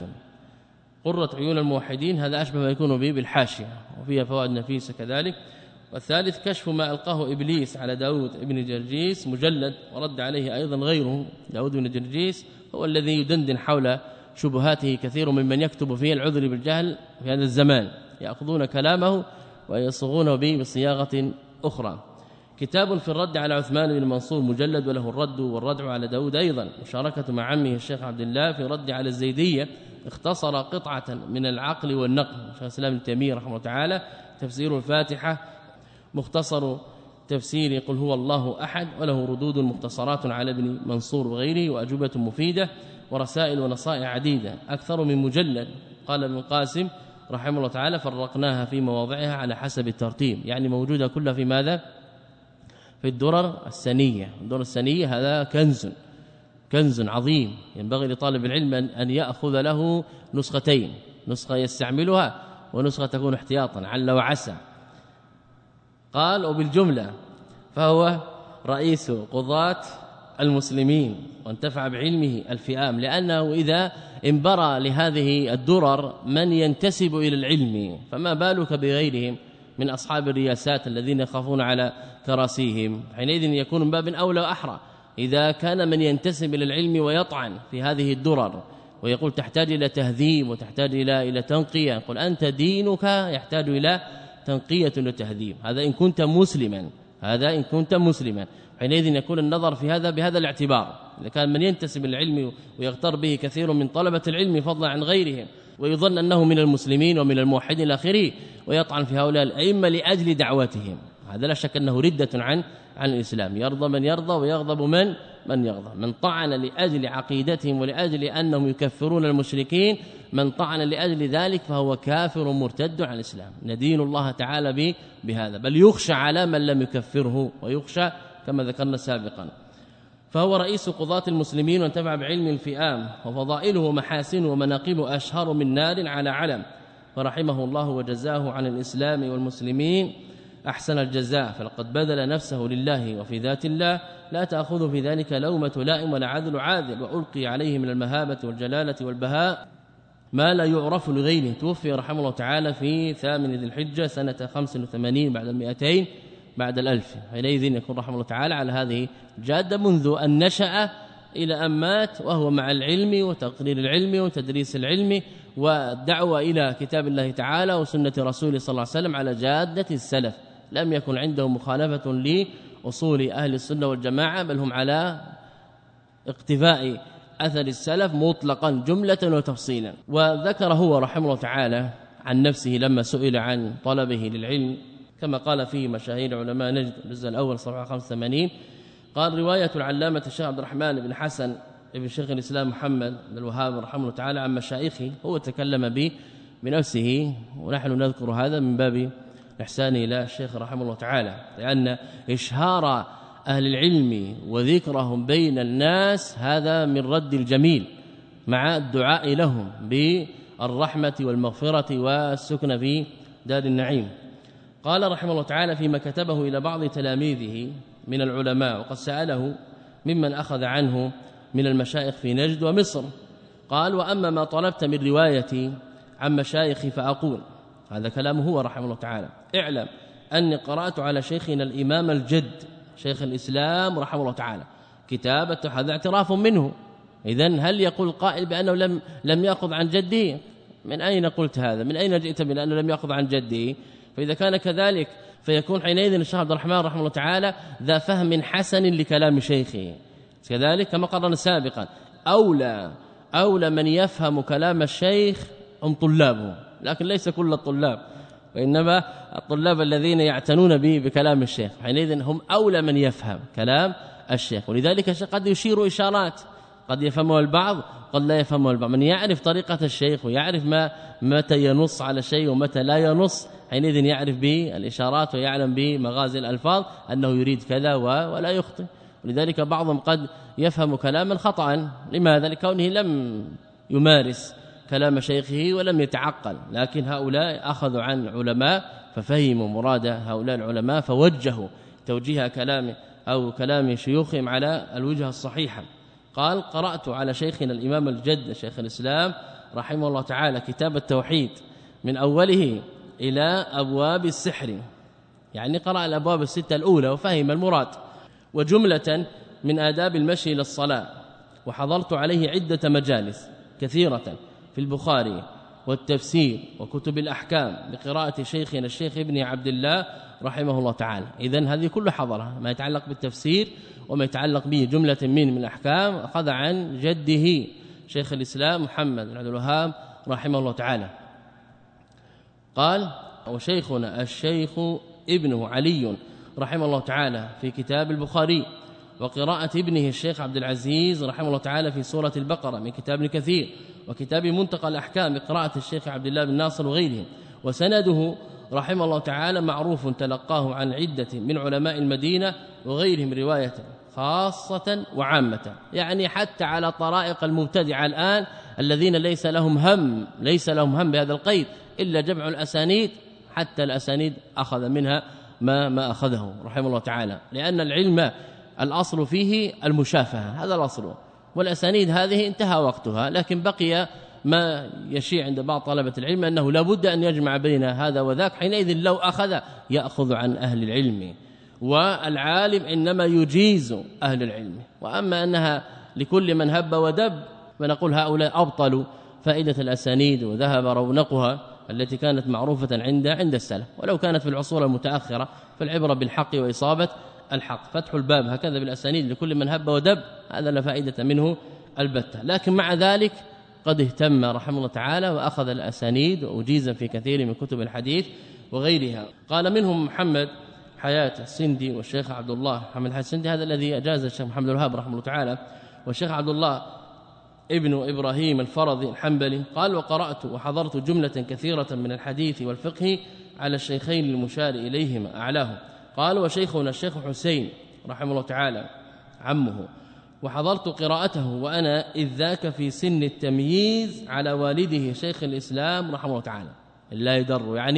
قرة عيون الموحدين هذا أشبه ما يكون به بالحاشية وفيها فوائد نفيسة كذلك. والثالث كشف ما ألقاه إبليس على داود بن جرجيس مجلد، ورد عليه أيضا غيره. داود بن جرجيس هو الذي يدندن حول شبهاته كثير ممن يكتب فيه العذر بالجهل في هذا الزمان، يأخذون كلامه ويصغونه به بصياغة أخرى. كتاب في الرد على عثمان بن منصور مجلد، وله الرد والردع على داود أيضا، مشاركة مع عمه الشيخ عبد الله في رد على الزيدية، اختصر قطعة من العقل والنقل. شيخ الإسلام ابن تيمية رحمه الله تعالى تفسير الفاتحة، مختصر تفسير قل هو الله أحد، وله ردود مختصرات على ابن منصور وغيره وأجوبة مفيدة ورسائل ونصائح عديدة أكثر من مجلد. قال ابن قاسم رحمه الله تعالى فرقناها في مواضعها على حسب الترتيب، يعني موجودة كلها في ماذا؟ في الدرر السنية. الدرر السنية هذا كنز كنز عظيم، ينبغي لطالب العلم أن يأخذ له نسختين، نسخة يستعملها ونسخة تكون احتياطا عل وعسى. قال وبالجملة فهو رئيس قضاة المسلمين وانتفع بعلمه الفئام، لأنه إذا انبرى لهذه الدرر من ينتسب إلى العلم فما بالك بغيرهم من أصحاب الرياسات الذين يخافون على كراسيهم، حينئذ يكون من باب أولى وأحرى إذا كان من ينتسب إلى العلم ويطعن في هذه الدرر ويقول تحتاج إلى تهذيب وتحتاج إلى إلى تنقية، يقول أنت دينك يحتاج إلى تنقية وتهذيب. هذا إن كنت مسلما، هذا إن كنت مسلما حينئذ يكون النظر في هذا بهذا الاعتبار. إذا كان من ينتسب العلم ويغتر به كثير من طلبة العلم فضلا عن غيرهم ويظن أنه من المسلمين ومن الموحدين الآخرين ويطعن في هؤلاء الأئمة لأجل دعوتهم، هذا لا شك أنه ردة عن عن الإسلام. يرضى من يرضى ويغضب من من يغضب. من طعن لأجل عقيدتهم ولأجل أنهم يكفرون المشركين، من طعن لأجل ذلك فهو كافر مرتد عن الإسلام. ندين الله تعالى بهذا، بل يخشى على من لم يكفره ويخشى كما ذكرنا سابقا. فهو رئيس قضاة المسلمين وانتفع بعلم الفئام، وفضائله ومحاسنه ومناقبه أشهر من نار على علم، فرحمه الله وجزاه عن الإسلام والمسلمين أحسن الجزاء فلقد بذل نفسه لله وفي ذات الله لا تأخذ في ذلك لومة لائم ولا عدل عادل، وألقي عليه من المهابة والجلالة والبهاء ما لا يعرف لغيره. توفي رحمه الله تعالى في ثامن ذي الحجة سنة خمس وثمانين بعد المئتين بعد الألف، حينئذ يكون رحمه الله تعالى على هذه الجادة منذ أن نشأ إلى أن مات وهو مع العلم وتقرير العلم وتدريس العلم والدعوة إلى كتاب الله تعالى وسنة رسوله صلى الله عليه وسلم على جادة السلف. لم يكن عنده مخالفة لأصول أهل السنة والجماعة، بل هم على اقتفاء أثر السلف مطلقا جملة وتفصيلا. وذكر هو رحمه الله تعالى عن نفسه لما سئل عن طلبه للعلم كما قال فيه مشاهير علماء نجد الجزء الأول صفحة خمسة وثمانين، قال رواية العلامة الشيخ عبد الرحمن بن حسن ابن شيخ الإسلام محمد بن الوهاب رحمه الله تعالى عن مشايخه، هو تكلم به بنفسه ونحن نذكر هذا من باب إحسان إلى الشيخ رحمه الله تعالى، لأن إشهار أهل العلم وذكرهم بين الناس هذا من رد الجميل مع الدعاء لهم بالرحمة والمغفرة والسكن في دار النعيم. قال رحمه الله تعالى فيما كتبه إلى بعض تلاميذه من العلماء وقد سأله ممن أخذ عنه من المشايخ في نجد ومصر، قال وأما ما طلبت من روايتي عن مشايخي فأقول، هذا كلامه هو رحمه الله تعالى، اعلم أني قرأت على شيخنا الإمام الجد شيخ الإسلام رحمه الله تعالى كتابة، هذا اعتراف منه. إذن هل يقول قائل بأنه لم لم يأخذ عن جده؟ من أين قلت هذا؟ من أين جئت من أنه لم يأخذ عن جده؟ فإذا كان كذلك فيكون حينئذ الشيخ عبد الرحمن رحمه الله تعالى ذا فهم حسن لكلام شيخه، كذلك كما قررنا سابقا أولى أولى من يفهم كلام الشيخ هم طلابه، لكن ليس كل الطلاب، وإنما الطلاب الذين يعتنون به بكلام الشيخ، حينئذ هم أولى من يفهم كلام الشيخ. ولذلك الشيخ قد يشير إشارات قد يفهمها البعض قد لا يفهمها البعض، من يعرف طريقة الشيخ ويعرف ما متى ينص على شيء ومتى لا ينص، حينئذ يعرف بالإشارات ويعلم بمغازي الألفاظ أنه يريد كذا ولا يخطئ. ولذلك بعضهم قد يفهم كلاما خطأ، لماذا؟ لكونه لم يمارس كلام شيخه ولم يتعقل، لكن هؤلاء أخذوا عن علماء ففهموا مراد هؤلاء العلماء فوجهوا توجيه كلام أو كلام شيوخهم على الوجهة الصحيحة. قال قرأت على شيخنا الإمام الجد شيخ الإسلام رحمه الله تعالى كتاب التوحيد من أوله إلى أبواب السحر، يعني قرأ الأبواب الستة الأولى وفهم المراد، وجملة من آداب المشي إلى الصلاة، وحضرت عليه عدة مجالس كثيرة في البخاري والتفسير وكتب الأحكام بقراءة شيخنا الشيخ ابن عبد الله رحمه الله تعالى. إذن هذه كل حضرها ما يتعلق بالتفسير وما يتعلق به جملة من من الأحكام أخذ عن جده شيخ الإسلام محمد بن عبد الوهاب رحمه الله تعالى. قال وشيخنا الشيخ ابنه علي رحمه الله تعالى في كتاب البخاري، وقراءة ابنه الشيخ عبد العزيز رحمه الله تعالى في سورة البقرة من كتاب كثير، وكتاب منتقى الأحكام بقراءة الشيخ عبد الله بن ناصر وغيرهم. وسنده رحمه الله تعالى معروف تلقاه عن عدة من علماء المدينة وغيرهم رواية خاصة وعامة، يعني حتى على طرائق المبتدعة الآن الذين ليس لهم هم ليس لهم هم بهذا القيد إلا جمع الأسانيد، حتى الأسانيد أخذ منها ما ما أخذه رحمه الله تعالى، لأن العلم الأصل فيه المشافهة، هذا الأصل، والأسانيد هذه انتهى وقتها، لكن بقي ما يشيع عند بعض طلبة العلم أنه لا بد أن يجمع بين هذا وذاك، حينئذ لو أخذ يأخذ عن أهل العلم، والعالم إنما يجيز أهل العلم. وأما أنها لكل من هب ودب فنقول هؤلاء أبطلوا فائدة الأسانيد وذهب رونقها التي كانت معروفة عند عند السلف، ولو كانت في العصور المتأخرة فالعبرة بالحق وإصابة الحق، فتح الباب هكذا بالأسانيد لكل من هب ودب هذا لا فائدة منه البتة. لكن مع ذلك قد اهتم رحمه الله تعالى وأخذ الأسانيد وأجيز في كثير من كتب الحديث وغيرها. قال منهم محمد حياة السندي والشيخ عبد الله محمد حياة السندي، هذا الذي أجاز الشيخ محمد الوهاب رحمه الله تعالى، والشيخ عبد الله ابن إبراهيم الفرضي الحنبلي. قال وقرأت وحضرت جملة كثيرة من الحديث والفقه على الشيخين المشار إليهما أعلاهم. قال وشيخنا الشيخ حسين رحمه الله تعالى عمه، وحضرت قراءته وأنا إذ ذاك في سن التمييز على والده شيخ الإسلام رحمه الله تعالى، لا يدر يعني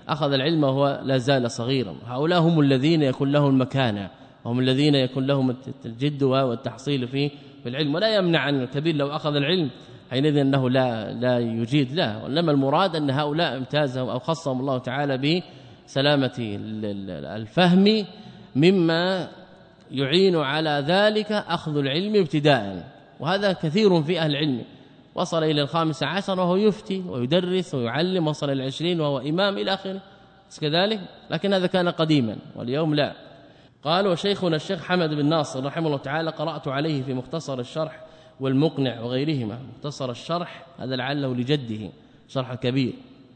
أخذ العلم وهو لا زال صغيرا. هؤلاء هم الذين يكون لهم المكانة، وهم الذين يكون لهم الجد والتحصيل في العلم. ولا يمنع عن الكبير لو أخذ العلم حينئذ أنه لا لا يجيد له، وإنما المراد أن هؤلاء امتازهم أو خصهم الله تعالى بسلامة الفهم مما يعين على ذلك أخذ العلم ابتداء. وهذا كثير في أهل العلم، وصل إلى الخامس عشر وهو يفتي ويدرس ويعلم، وصل إلى العشرين وهو إمام إلى آخره كذلك، لكن هذا كان قديما واليوم لا. قال وشيخنا الشيخ حمد بن ناصر رحمه الله تعالى قرأت عليه في مختصر الشرح والمقنع وغيرهما. مختصر الشرح هذا لعله لجده شرح كبير،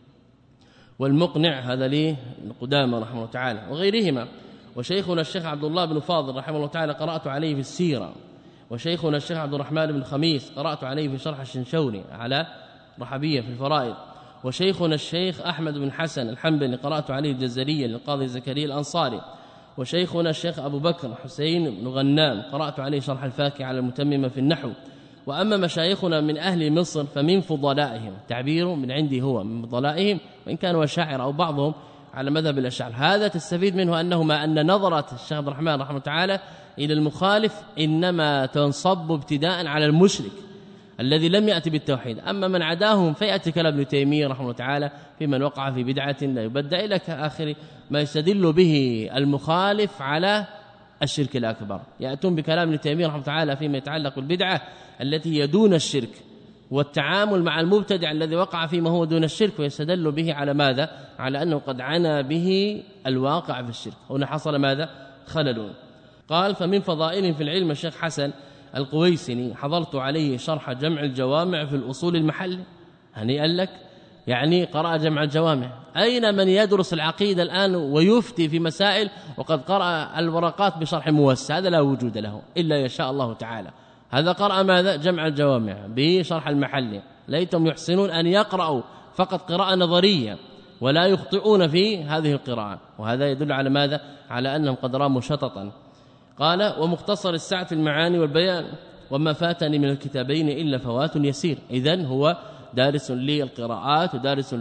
والمقنع هذا ليه القدامى رحمه الله تعالى وغيرهما. وشيخنا الشيخ عبد الله بن فاضل رحمه الله تعالى قرأت عليه في السيرة. وشيخنا الشيخ عبد الرحمن بن خميس قرأت عليه في شرح الشنشوني على رحبية في الفرائض. وشيخنا الشيخ أحمد بن حسن الحنبلي قرأت عليه الجزرية للقاضي زكريا الأنصاري. وشيخنا الشيخ أبو بكر حسين بن غنام قرأت عليه شرح الفاكهة على المتممة في النحو. وأما مشايخنا من أهل مصر فمن فضلائهم، تعبير من عندي هو من فضلائهم، وإن كانوا شاعر أو بعضهم على مذهب الأشاعرة. هذا تستفيد منه أنه ما أن نظرة الشيخ عبد الرحمن رحمه الله تعالى إلى المخالف إنما تنصب ابتداء على المشرك الذي لم يأتي بالتوحيد. أما من عداهم فيأتي كلام ابن تيمية رحمه الله تعالى في من وقع في بدعة لا يبدأ إلى آخر ما يستدل به المخالف على الشرك الأكبر. يأتون بكلام ابن تيمية رحمه الله تعالى فيما يتعلق بالبدعة التي هي دون الشرك والتعامل مع المبتدع الذي وقع فيما هو دون الشرك، ويستدل به على ماذا؟ على أنه قد عنا به الواقع في الشرك. هنا حصل ماذا؟ خلل. قال فمن فضائل في العلم الشيخ حسن القويسني حضرت عليه شرح جمع الجوامع في الأصول المحلي. هنيئا لك، يعني قرأ جمع الجوامع. أين من يدرس العقيدة الآن ويفتي في مسائل وقد قرأ الورقات بشرح موسع؟ هذا لا وجود له إلا يشاء الله تعالى. هذا قرأ ماذا؟ جمع الجوامع بشرح المحلي. ليتهم يحسنون أن يقرأوا فقط قراءة نظرية ولا يخطئون في هذه القراءة، وهذا يدل على ماذا؟ على أنهم قد راموا شططا. قال ومختصر السعة في المعاني والبيان وما فاتني من الكتابين إلا فوات يسير. إذن هو دارس للقراءات ودارس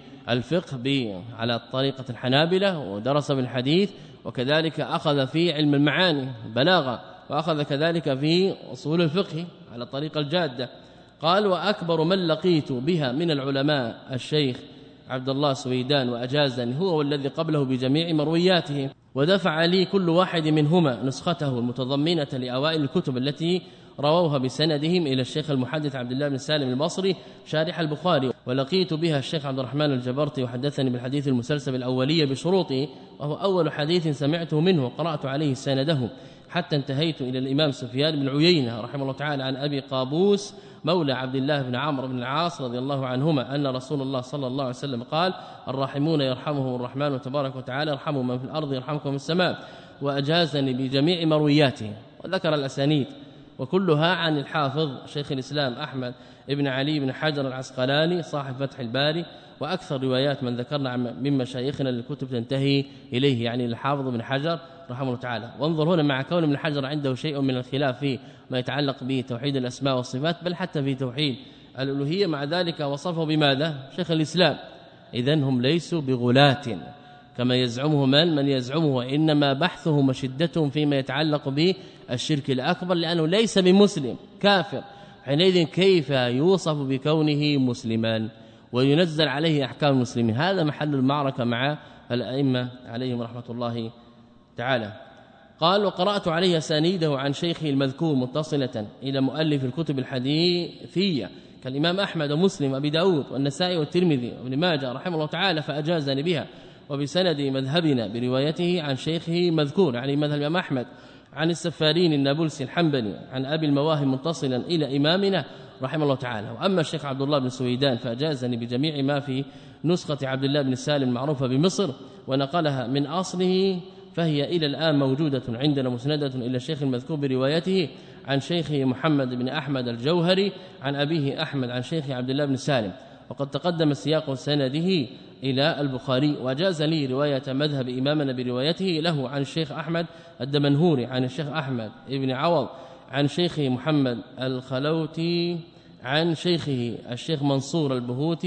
للفقه على طريقة الحنابلة، ودرس بالحديث، وكذلك أخذ في علم المعاني بلاغة، وأخذ كذلك في أصول الفقه على الطريقة الجادة. قال وأكبر من لقيت بها من العلماء الشيخ عبد الله سويدان، وأجازني هو والذي قبله بجميع مروياته، ودفع لي كل واحد منهما نسخته المتضمنة لأوائل الكتب التي رووها بسندهم إلى الشيخ المحدث عبد الله بن سالم البصري شارح البخاري. ولقيت بها الشيخ عبد الرحمن الجبرتي وحدثني بالحديث المسلسل الأولية بشروطه، وهو أول حديث سمعته منه قرأت عليه سنده حتى انتهيت إلى الإمام سفيان بن عيينة رحمه الله تعالى عن أبي قابوس مولى عبد الله بن عمرو بن العاص رضي الله عنهما أن رسول الله صلى الله عليه وسلم قال الراحمون يرحمهم الرحمن تبارك وتعالى ارحموا من في الأرض يرحمكم السماء. وأجازني بجميع مروياته، وذكر الأسانيد وكلها عن الحافظ شيخ الإسلام أحمد ابن علي بن حجر العسقلاني صاحب فتح الباري. وأكثر روايات من ذكرنا من مشايخنا للكتب تنتهي إليه، يعني الحافظ بن حجر رحمه الله تعالى. وانظر هنا مع كون ابن حجر عنده شيء من الخلاف في ما يتعلق بتوحيد الأسماء والصفات، بل حتى في توحيد الألوهية، مع ذلك وصفه بماذا؟ شيخ الإسلام. إذن هم ليسوا بغلاة كما يزعمه من من يزعمه، إنما بحثهم وشدتهم فيما يتعلق بالشرك الأكبر، لأنه ليس بمسلم كافر، حينئذ كيف يوصف بكونه مسلما وينزل عليه أحكام المسلمين؟ هذا محل المعركة مع الأئمة عليهم رحمة الله تعالى. قال وقرأت عليه أسانيده عن شيخه المذكور متصلة إلى مؤلف الكتب الحديثية كالإمام أحمد ومسلم وأبي داود والنسائي والترمذي وابن ماجه رحمه الله تعالى، فأجازني بها. وبسند مذهبنا بروايته عن شيخه مذكور يعني مذهب الإمام أحمد عن السفارين النابلسي الحنبلي عن أبي المواهب متصلا إلى إمامنا رحمه الله تعالى. وأما الشيخ عبد الله بن سويدان فأجازني بجميع ما في نسخة عبد الله بن سالم المعروفة بمصر ونقلها من أصله، فهي إلى الآن موجودة عندنا مسندة إلى الشيخ المذكور بروايته عن شيخه محمد بن أحمد الجوهري عن أبيه أحمد عن شيخه عبد الله بن سالم. وقد تقدم سياق سنده إلى البخاري. وجاز لي رواية مذهب إمامنا بروايته له عن الشيخ أحمد الدمنهوري عن الشيخ أحمد ابن عوض عن شيخه محمد الخلوتي عن شيخه الشيخ منصور البهوتي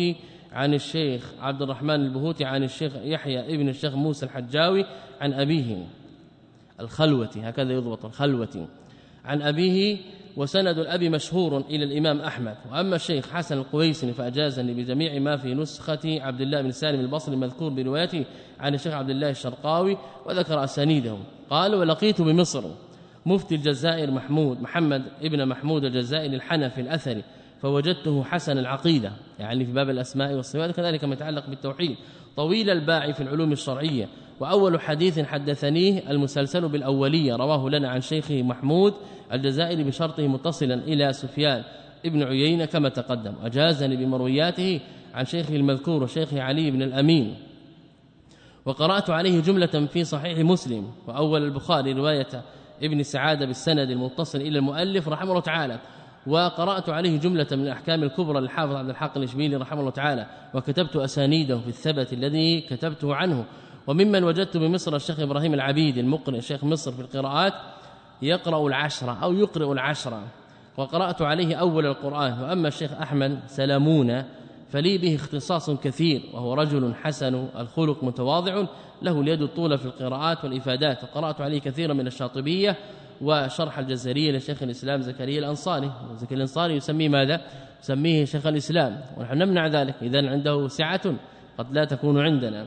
عن الشيخ عبد الرحمن البهوتي عن الشيخ يحيى ابن الشيخ موسى الحجاوي عن أبيه الخلوتي، هكذا يضبط الخلوتي، عن أبيه، وسند الأب مشهور إلى الإمام أحمد. وأما الشيخ حسن القويسي فأجازني بجميع ما في نسخة عبد الله بن سالم البصري المذكور بروايته عن الشيخ عبد الله الشرقاوي، وذكر أسانيده. قال: ولقيت بمصر مفتي الجزائر محمود محمد ابن محمود الجزائري الحنفي الأثري، فوجدته حسن العقيدة، يعني في باب الأسماء والصفات، كذلك ما يتعلق بالتوحيد، طويل الباع في العلوم الشرعية. وأول حديث حدثنيه المسلسل بالأولية، رواه لنا عن شيخه محمود الجزائري بشرطه متصلا إلى سفيان ابن عيينة كما تقدم. أجازني بمروياته عن شيخه المذكور وشيخه علي بن الأمين. وقرأت عليه جملة في صحيح مسلم، وأول البخاري رواية ابن سعادة بالسند المتصل إلى المؤلف رحمه الله تعالى. وقرأت عليه جملة من الأحكام الكبرى للحافظ عبد الحق الإشبيلي رحمه الله تعالى، وكتبت أسانيده في الثبت الذي كتبته عنه. وممن وجدت بمصر الشيخ إبراهيم العبيد المقرئ شيخ مصر في القراءات، يقرأ العشرة أو يقرأ العشرة، وقرأت عليه أول القرآن. وأما الشيخ أحمد سلامون فلي به اختصاص كثير، وهو رجل حسن الخلق متواضع له اليد الطولة في القراءات والإفادات. وقرأت عليه كثيرا من الشاطبية وشرح الجزرية لشيخ الإسلام زكريا الأنصاري. زكريا الأنصاري يسميه ماذا؟ يسميه شيخ الإسلام، ونحن نمنع ذلك، إذن عنده سعة قد لا تكون عندنا.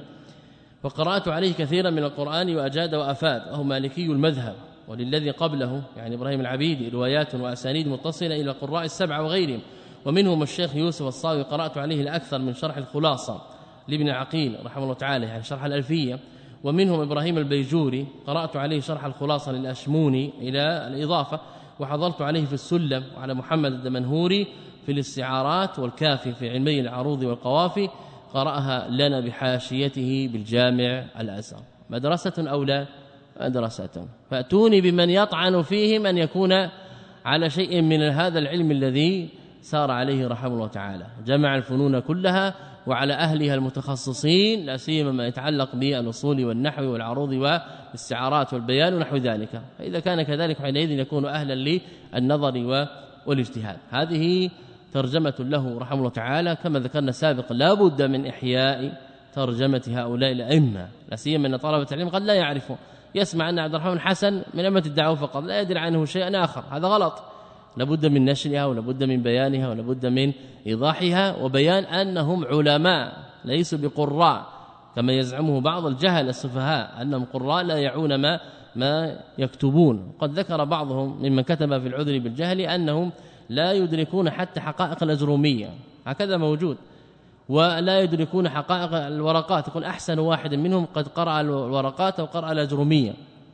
وقرأت عليه كثيرا من القرآن وأجاد وأفاد، وهو مالكي المذهب، وللذي قبله يعني إبراهيم العبيدي روايات وأسانيد متصلة إلى القراء السبعة وغيرهم. ومنهم الشيخ يوسف الصاوي قرأت عليه الأكثر من شرح الخلاصة لابن عقيل رحمه الله تعالى، يعني شرح الألفية. ومنهم إبراهيم البيجوري قرأت عليه شرح الخلاصة للأشموني إلى الإضافة. وحضرت عليه في السلم، وعلى محمد الدمنهوري في الاستعارات، والكافي في علمي العروض والقوافي قرأها لنا بحاشيته بالجامع الأزهر. مدرسة أو لا مدرسة، فأتوني بمن يطعن فيهم أن يكون على شيء من هذا العلم الذي سار عليه رحمه الله تعالى، جمع الفنون كلها وعلى أهلها المتخصصين، لا سيما ما يتعلق بالأصول والنحو والعروض والاستعارات والبيان ونحو ذلك. فإذا كان كذلك حينئذ يكون أهلا للنظر والاجتهاد. هذه ترجمة له رحمه الله تعالى. كما ذكرنا سابقا لا بد من إحياء ترجمة هؤلاء الأئمة، لا سيما أن طلبة العلم قد لا يعرفوا، يسمع أن عبد الرحمن حسن من أئمة الدعوة فقط، لا يدري عنه شيئا آخر، هذا غلط. لابد من نشرها، ولابد من بيانها، ولابد من إيضاحها، وبيان أنهم علماء ليسوا بقراء كما يزعمه بعض الجهل السفهاء أنهم قراء لا يعون ما ما يكتبون. قد ذكر بعضهم ممن كتب في العذر بالجهل أنهم لا يدركون حتى حقائق الأجرومية، هكذا موجود، ولا يدركون حقائق الورقات. يقول أحسن واحد منهم قد قرأ الورقات وقرأ الأجرومية،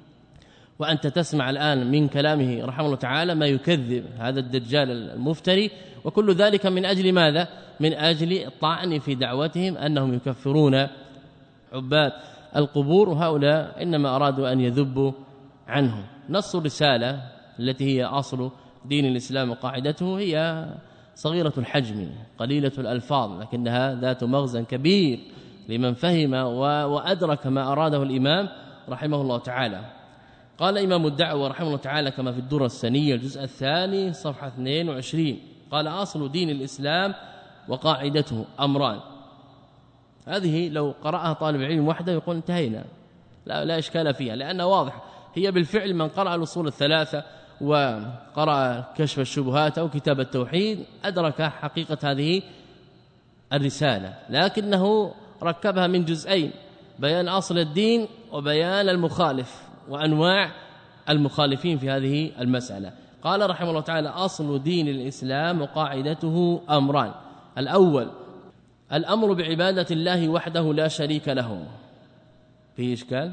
وأنت تسمع الآن من كلامه رحمه الله تعالى ما يكذب هذا الدجال المفتري، وكل ذلك من أجل ماذا؟ من أجل الطعن في دعوتهم أنهم يكفرون عباد القبور، وهؤلاء إنما أرادوا أن يذبوا عنهم. نص الرسالة التي هي أصل دين الإسلام وقاعدته هي صغيرة الحجم قليلة الألفاظ، لكنها ذات مغزى كبير لمن فهم وأدرك ما أراده الإمام رحمه الله تعالى. قال إمام الدعوة رحمه الله تعالى كما في الدرة السنية الجزء الثاني صفحة اثنين وعشرين، قال أصل دين الإسلام وقاعدته أمران. هذه لو قرأها طالب علم وحده يقول انتهينا، لا, لا إشكال فيها، لأنها واضحة. هي بالفعل من قرأ الأصول الثلاثة وقرأ كشف الشبهات أو كتاب التوحيد أدرك حقيقة هذه الرسالة، لكنه ركبها من جزئين: بيان أصل الدين وبيان المخالف وأنواع المخالفين في هذه المسألة. قال رحمه الله تعالى: أصل دين الإسلام وقاعدته أمران. الأول الأمر بعبادة الله وحده لا شريك له. فيه إشكال؟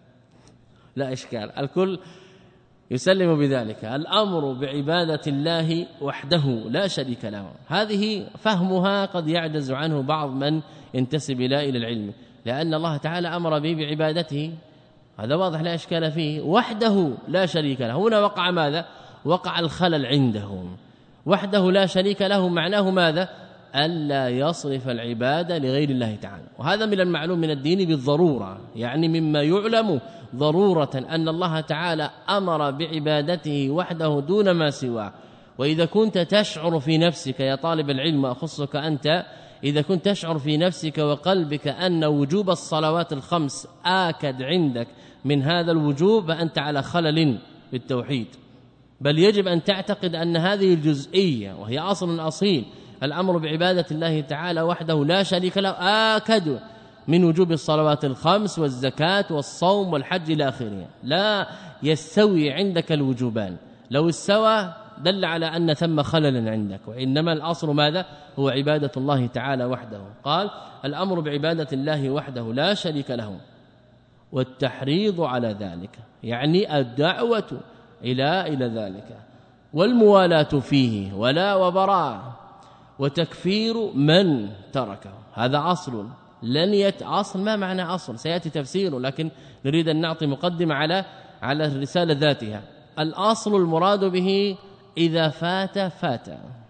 لا إشكال، الكل يسلم بذلك. الأمر بعبادة الله وحده لا شريك له، هذه فهمها قد يعجز عنه بعض من ينتسب إلى العلم، لأن الله تعالى أمر به بعبادته، هذا واضح لا إشكال فيه، وحده لا شريك له. هنا وقع ماذا؟ وقع الخلل عندهم. وحده لا شريك له معناه ماذا؟ ألا يصرف العبادة لغير الله تعالى، وهذا من المعلوم من الدين بالضرورة، يعني مما يعلم ضرورة أن الله تعالى أمر بعبادته وحده دون ما سواه. وإذا كنت تشعر في نفسك يا طالب العلم، أخصك أنت إذا كنت تشعر في نفسك وقلبك أن وجوب الصلوات الخمس آكد عندك من هذا الوجوب فأنت على خلل بالتوحيد، بل يجب أن تعتقد أن هذه الجزئية وهي أصل أصيل الأمر بعبادة الله تعالى وحده لا شريك له آكد من وجوب الصلوات الخمس والزكاة والصوم والحج إلى آخره. لا يستوي عندك الوجوبان، لو استوى دل على أن ثم خلل عندك، وإنما الأصل ماذا؟ هو عبادة الله تعالى وحده. قال الأمر بعبادة الله وحده لا شريك له والتحريض على ذلك، يعني الدعوة إلى إلى ذلك، والموالاة فيه ولا وبراء، وتكفير من تركه. هذا أصل لن يت أصل. ما معنى أصل؟ سيأتي تفسيره، لكن نريد أن نعطي مقدمة على على الرسالة ذاتها. الأصل المراد به إذا فات فات،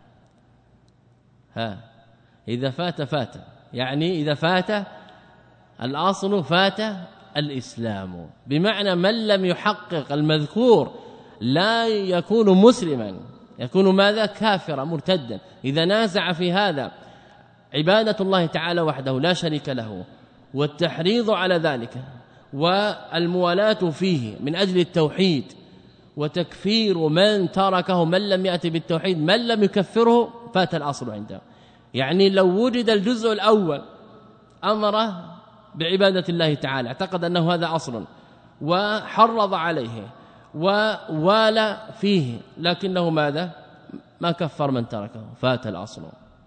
ها إذا فات فات، يعني إذا فات الأصل فات الإسلام، بمعنى من لم يحقق المذكور لا يكون مسلما، يكون ماذا؟ كافرا مرتدا. إذا نازع في هذا عبادة الله تعالى وحده لا شريك له والتحريض على ذلك والموالاة فيه من أجل التوحيد، وتكفير من تركه من لم يأتي بالتوحيد من لم يكفره، فات الأصل عنده. يعني لو وجد الجزء الأول أمر بعبادة الله تعالى، اعتقد أنه هذا أصل وحرض عليه ووالى فيه، لكنه ماذا؟ ما كفر من تركه، فات الأصل.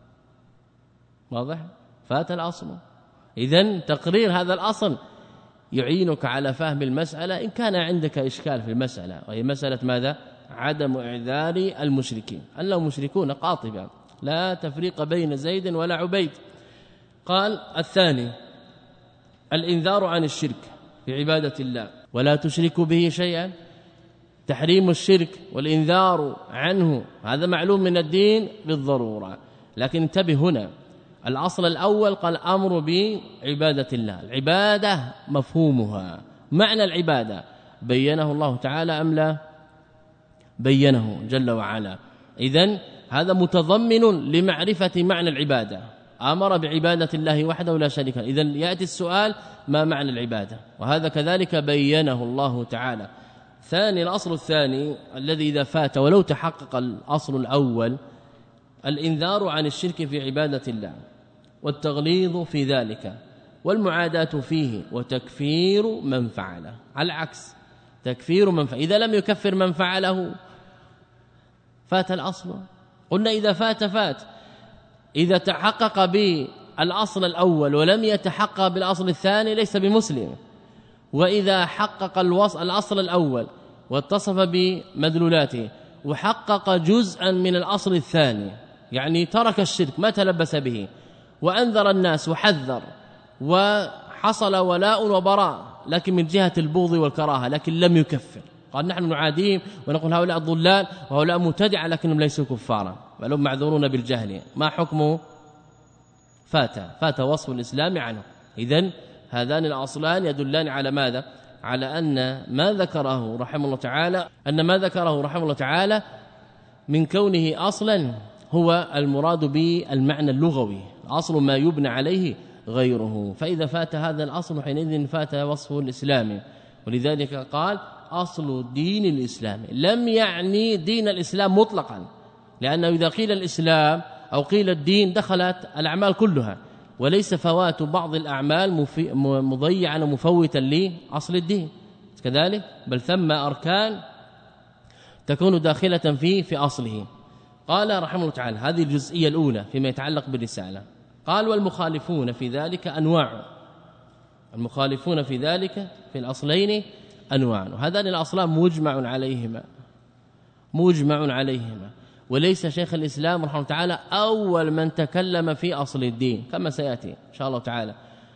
واضح؟ فات الأصل. إذن تقرير هذا الأصل يعينك على فهم المسألة إن كان عندك إشكال في المسألة، وهي مسألة ماذا؟ عدم إعذار المشركين، أنهم مشركون قاطبا لا تفريق بين زيد ولا عبيد. قال الثاني الإنذار عن الشرك في عبادة الله ولا تشركوا به شيئا، تحريم الشرك والإنذار عنه هذا معلوم من الدين بالضرورة. لكن انتبه هنا، الأصل الأول قال أمر بعبادة الله، العبادة مفهومها، معنى العبادة بينه الله تعالى أم لا؟ بينه جل وعلا. إذن هذا متضمن لمعرفة معنى العبادة، أمر بعبادة الله وحده لا شريك له. إذن يأتي السؤال ما معنى العبادة، وهذا كذلك بينه الله تعالى. ثاني الأصل الثاني الذي إذا فات ولو تحقق الأصل الأول الإنذار عن الشرك في عبادة الله والتغليظ في ذلك والمعاداة فيه وتكفير من فعله. على العكس تكفير من فعله، إذا لم يكفر من فعله فات الأصل. قلنا إذا فات فات، إذا تحقق بالأصل الأول ولم يتحقق بالأصل الثاني ليس بمسلم، وإذا حقق الأصل الأول واتصف بمدلولاته وحقق جزءا من الأصل الثاني، يعني ترك الشرك ما تلبس به وأنذر الناس وحذر وحصل ولاء وبراء، لكن من جهة البغض والكراهة، لكن لم يكفر. قال نحن نعاديهم ونقول هؤلاء الضلال وهؤلاء مبتدعة لكنهم ليسوا كفارا بل هم معذورون بالجهل. ما حكمه؟ فات فات وصف الإسلام عنه. إذن هذان الأصلان يدلان على ماذا؟ على أن ما ذكره رحمه الله تعالى أن ما ذكره رحمه الله تعالى من كونه أصلا هو المراد بالمعنى اللغوي، أصل ما يبنى عليه غيره. فإذا فات هذا الأصل حينئذ فات وصفه الإسلامي، ولذلك قال أصل دين الإسلام، لم يعني دين الإسلام مطلقا، لأنه إذا قيل الإسلام أو قيل الدين دخلت الأعمال كلها، وليس فوات بعض الأعمال مضيعا ومفوتا لأصل الدين كذلك، بل ثم أركان تكون داخلة فيه في أصله. قال رحمه الله تعالى هذه الجزئية الأولى فيما يتعلق بالرسالة. قال والمخالفون في ذلك أنواع، المخالفون في ذلك في الأصلين أنواع، وهذان الأصلان مجمع عليهما مجمع عليهما وليس شيخ الإسلام رحمه الله تعالى أول من تكلم في أصل الدين كما سيأتي إن شاء الله تعالى.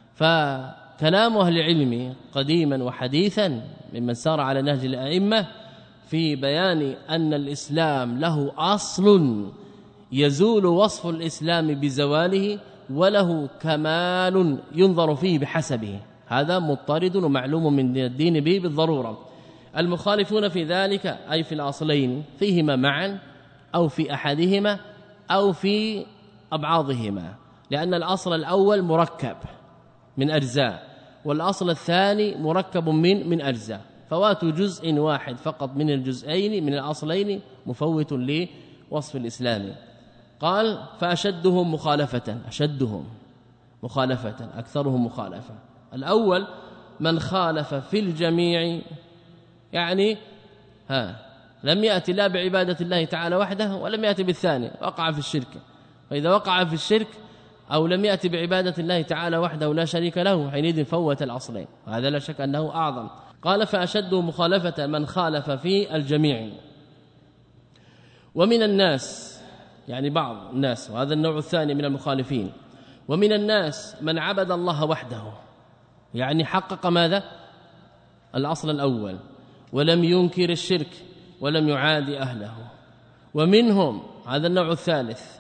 فكلام أهل العلم قديما وحديثا ممن سار على نهج الأئمة في بيان أن الإسلام له أصل يزول وصف الإسلام بزواله وله كمال ينظر فيه بحسبه، هذا مضطرد ومعلوم من الدين به بالضرورة. المخالفون في ذلك أي في الأصلين فيهما معا أو في أحدهما أو في أبعاضهما، لأن الأصل الأول مركب من أجزاء والأصل الثاني مركب من من أجزاء، فوات جزء واحد فقط من الجزئين من الأصلين مفوت لوصف الإسلام. قال فأشدهم مخالفة، أشدهم مخالفة أكثرهم مخالفة. الأول من خالف في الجميع، يعني ها لم يأتي لا بعبادة الله تعالى وحده ولم يأتي بالثاني، وقع في الشرك. فإذا وقع في الشرك أو لم يأتي بعبادة الله تعالى وحده لا شريك له حينئذ فوت الأصلين، وهذا لا شك أنه أعظم. قال فأشد مخالفة من خالف في الجميع. ومن الناس يعني بعض الناس، وهذا النوع الثاني من المخالفين، ومن الناس من عبد الله وحده، يعني حقق ماذا؟ الأصل الأول ولم ينكر الشرك ولم يعادي أهله. ومنهم هذا النوع الثالث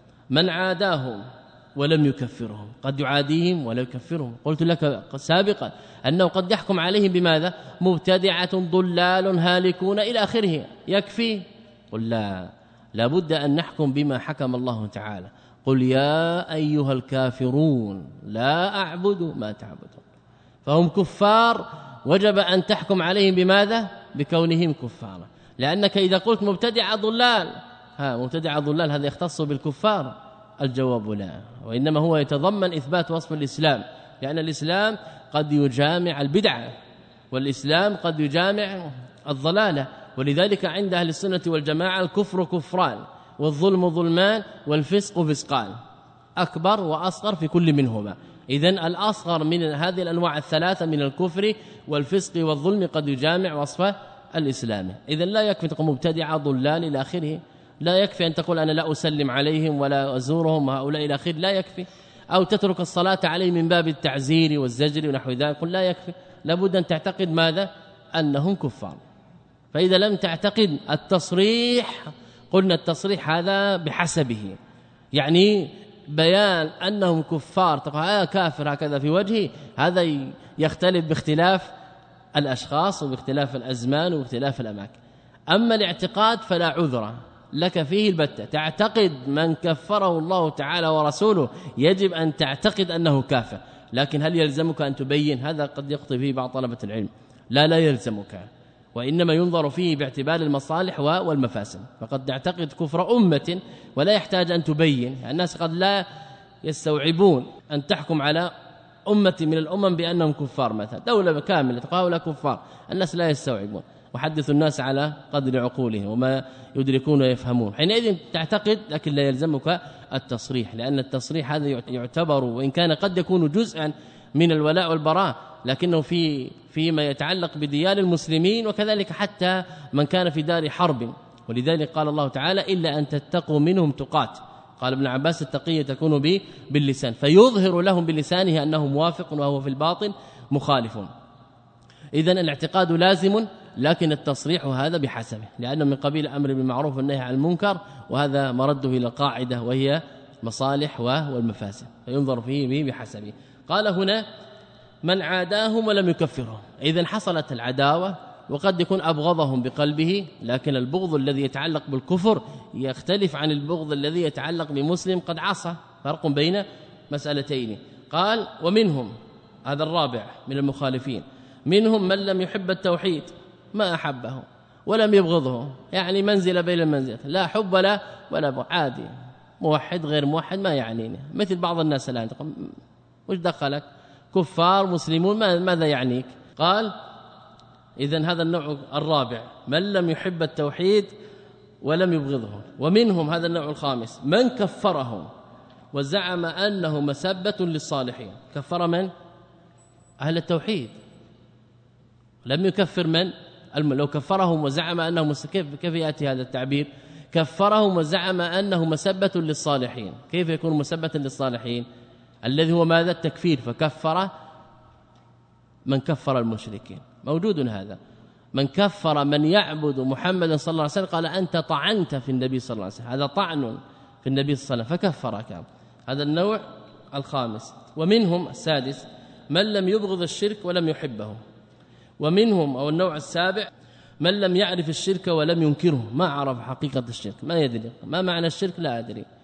من عاداهم ولم يكفرهم، قد يعاديهم ولا يكفرهم. قلت لك سابقا أنه قد يحكم عليهم بماذا؟ مبتدعة ضلال هالكون إلى آخره، يكفي؟ قل لا، لابد أن نحكم بما حكم الله تعالى. قل يا أيها الكافرون لا أعبد ما تعبدون، فهم كفار، وجب أن تحكم عليهم بماذا؟ بكونهم كفارا. لأنك إذا قلت مبتدع ضلال، ها مبتدع ضلال هذا يختص بالكفار؟ الجواب لا، وإنما هو يتضمن إثبات وصف الإسلام، لأن الإسلام قد يجامع البدعة والإسلام قد يجامع الضلالة. ولذلك عند أهل السنة والجماعة الكفر كفران والظلم ظلمان والفسق فسقان، أكبر وأصغر في كل منهما. إذن الأصغر من هذه الأنواع الثلاثة من الكفر والفسق والظلم قد يجامع وصف الإسلام. إذن لا يكفي تقول مبتدع ضلال إلى آخره، لا يكفي أن تقول أنا لا أسلم عليهم ولا أزورهم هؤلاء إلى آخره، لا يكفي. أو تترك الصلاة عليهم من باب التعزير والزجر ونحو ذلك، قل لا يكفي، لابد أن تعتقد ماذا؟ أنهم كفار. فإذا لم تعتقد التصريح، قلنا التصريح هذا بحسبه، يعني بيان أنهم كفار تقول آه كافر هكذا في وجهه، هذا يختلف باختلاف الأشخاص وباختلاف الأزمان وباختلاف الأماكن. أما الاعتقاد فلا عذر لك فيه البتة، تعتقد من كفره الله تعالى ورسوله يجب أن تعتقد أنه كافر، لكن هل يلزمك أن تبين؟ هذا قد يخطئ فيه بعض طلبة العلم. لا لا يلزمك، وإنما ينظر فيه باعتبار المصالح والمفاسد. فقد تعتقد كفر أمة ولا يحتاج أن تبين، يعني الناس قد لا يستوعبون أن تحكم على أمة من الأمم بأنهم كفار، مثلا دولة كاملة تقول كفار، الناس لا يستوعبون، وحدث الناس على قدر عقولهم وما يدركون ويفهمون. حينئذ تعتقد، لكن لا يلزمك التصريح، لأن التصريح هذا يعتبر وإن كان قد يكون جزءا من الولاء والبراء، لكنه في فيما يتعلق بديار المسلمين، وكذلك حتى من كان في دار حرب. ولذلك قال الله تعالى إلا أن تتقوا منهم تقات. قال ابن عباس التقية تكون به باللسان، فيظهر لهم بلسانه أنه موافق وهو في الباطن مخالف. إذن الاعتقاد لازم، لكن التصريح هذا بحسبه، لأنه من قبيل أمر بالمعروف والنهي عن المنكر، وهذا مرده إلى القاعدة وهي مصالح والمفاسد، فينظر فيه به بحسبه. قال هنا من عاداهم ولم يكفرهم. إذن حصلت العداوة، وقد يكون أبغضهم بقلبه، لكن البغض الذي يتعلق بالكفر يختلف عن البغض الذي يتعلق بمسلم قد عصى، فرق بين مسألتين. قال ومنهم، هذا الرابع من المخالفين، منهم من لم يحب التوحيد ما أحبه ولم يبغضه، يعني منزل بين المنزل، لا حب له ولا بغض، عادي، موحد غير موحد ما يعنيني. مثل بعض الناس الآن تقول وش دخلك، كفار مسلمون ماذا يعنيك؟ قال إذن هذا النوع الرابع من لم يحب التوحيد ولم يبغضه. ومنهم هذا النوع الخامس من كفرهم وزعم أنه مسبة للصالحين. كفر من؟ أهل التوحيد، لم يكفر من؟ لو كفرهم وزعم أنه كيف كيف يأتي هذا التعبير؟ كفرهم وزعم أنه مسبة للصالحين. كيف يكون مسبة للصالحين؟ الذي هو ماذا؟ التكفير، فكفر من كفر المشركين، موجود هذا. من كفر من يعبد محمدا صلى الله عليه وسلم قال أنت طعنت في النبي صلى الله عليه وسلم، هذا طعن في النبي صلى الله عليه وسلم فكفرك. هذا النوع الخامس. ومنهم السادس من لم يبغض الشرك ولم يحبه. ومنهم أو النوع السابع من لم يعرف الشرك ولم ينكره، ما عرف حقيقة الشرك، ما يدري ما معنى الشرك، لا أدري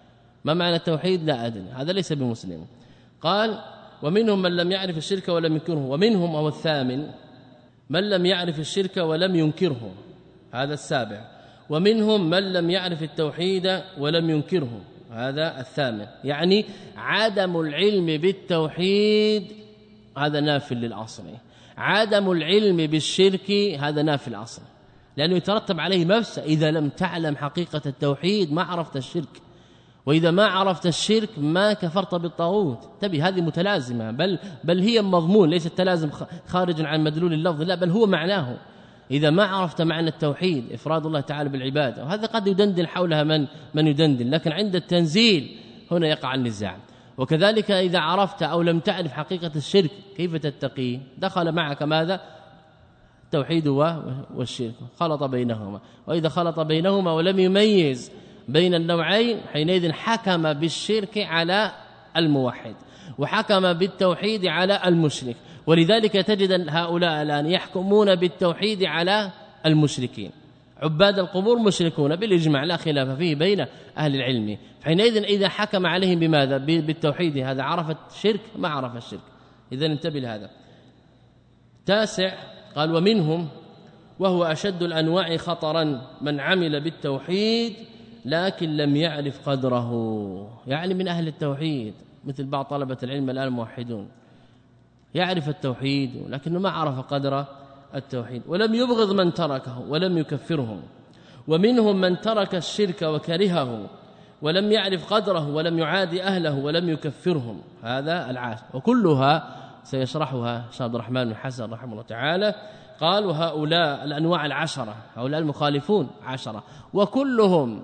ما معنى التوحيد لا أدري، هذا ليس بمسلم. قال ومنهم من لم يعرف الشرك ولم ينكره، ومنهم أو الثامن من لم يعرف الشرك ولم ينكره، هذا السابع. ومنهم من لم يعرف التوحيد ولم ينكره، هذا الثامن. يعني عدم العلم بالتوحيد هذا نافي للأصل، عدم العلم بالشرك هذا نافي الأصل، لأنه يترتب عليه مفسدة. إذا لم تعلم حقيقة التوحيد ما عرفت الشرك، وإذا ما عرفت الشرك ما كفرت بالطاغوت. تبي هذه متلازمة، بل بل هي مضمون، ليس التلازم خارج عن مدلول اللفظ، لا بل هو معناه. إذا ما عرفت معنى التوحيد إفراد الله تعالى بالعبادة، وهذا قد يدندن حولها من من يدندن، لكن عند التنزيل هنا يقع النزاع. وكذلك إذا عرفت أو لم تعرف حقيقة الشرك كيف تتقي؟ دخل معك ماذا؟ التوحيد والشرك، خلط بينهما. وإذا خلط بينهما ولم يميز بين النوعين حينئذ حكم بالشرك على الموحد وحكم بالتوحيد على المشرك. ولذلك تجد هؤلاء الآن يحكمون بالتوحيد على المشركين. عباد القبور مشركون بالإجماع لا خلاف فيه بين أهل العلم. حينئذ إذا حكم عليهم بماذا؟ بالتوحيد، هذا عرف الشرك ما عرف الشرك. إذن انتبه لهذا. تاسع قال ومنهم وهو أشد الأنواع خطرا من عمل بالتوحيد لكن لم يعرف قدره، يعني من أهل التوحيد مثل بعض طلبة العلم الآن الموحدون، يعرف التوحيد لكنه ما عرف قدر التوحيد، ولم يبغض من تركه ولم يكفره. ومنهم من ترك الشرك وكرهه ولم يعرف قدره ولم يعادي أهله ولم يكفرهم، هذا العاشر. وكلها سيشرحها شيخ عبد الرحمن بن حسن رحمه الله تعالى. قال وهؤلاء الأنواع العشرة، هؤلاء المخالفون عشرة وكلهم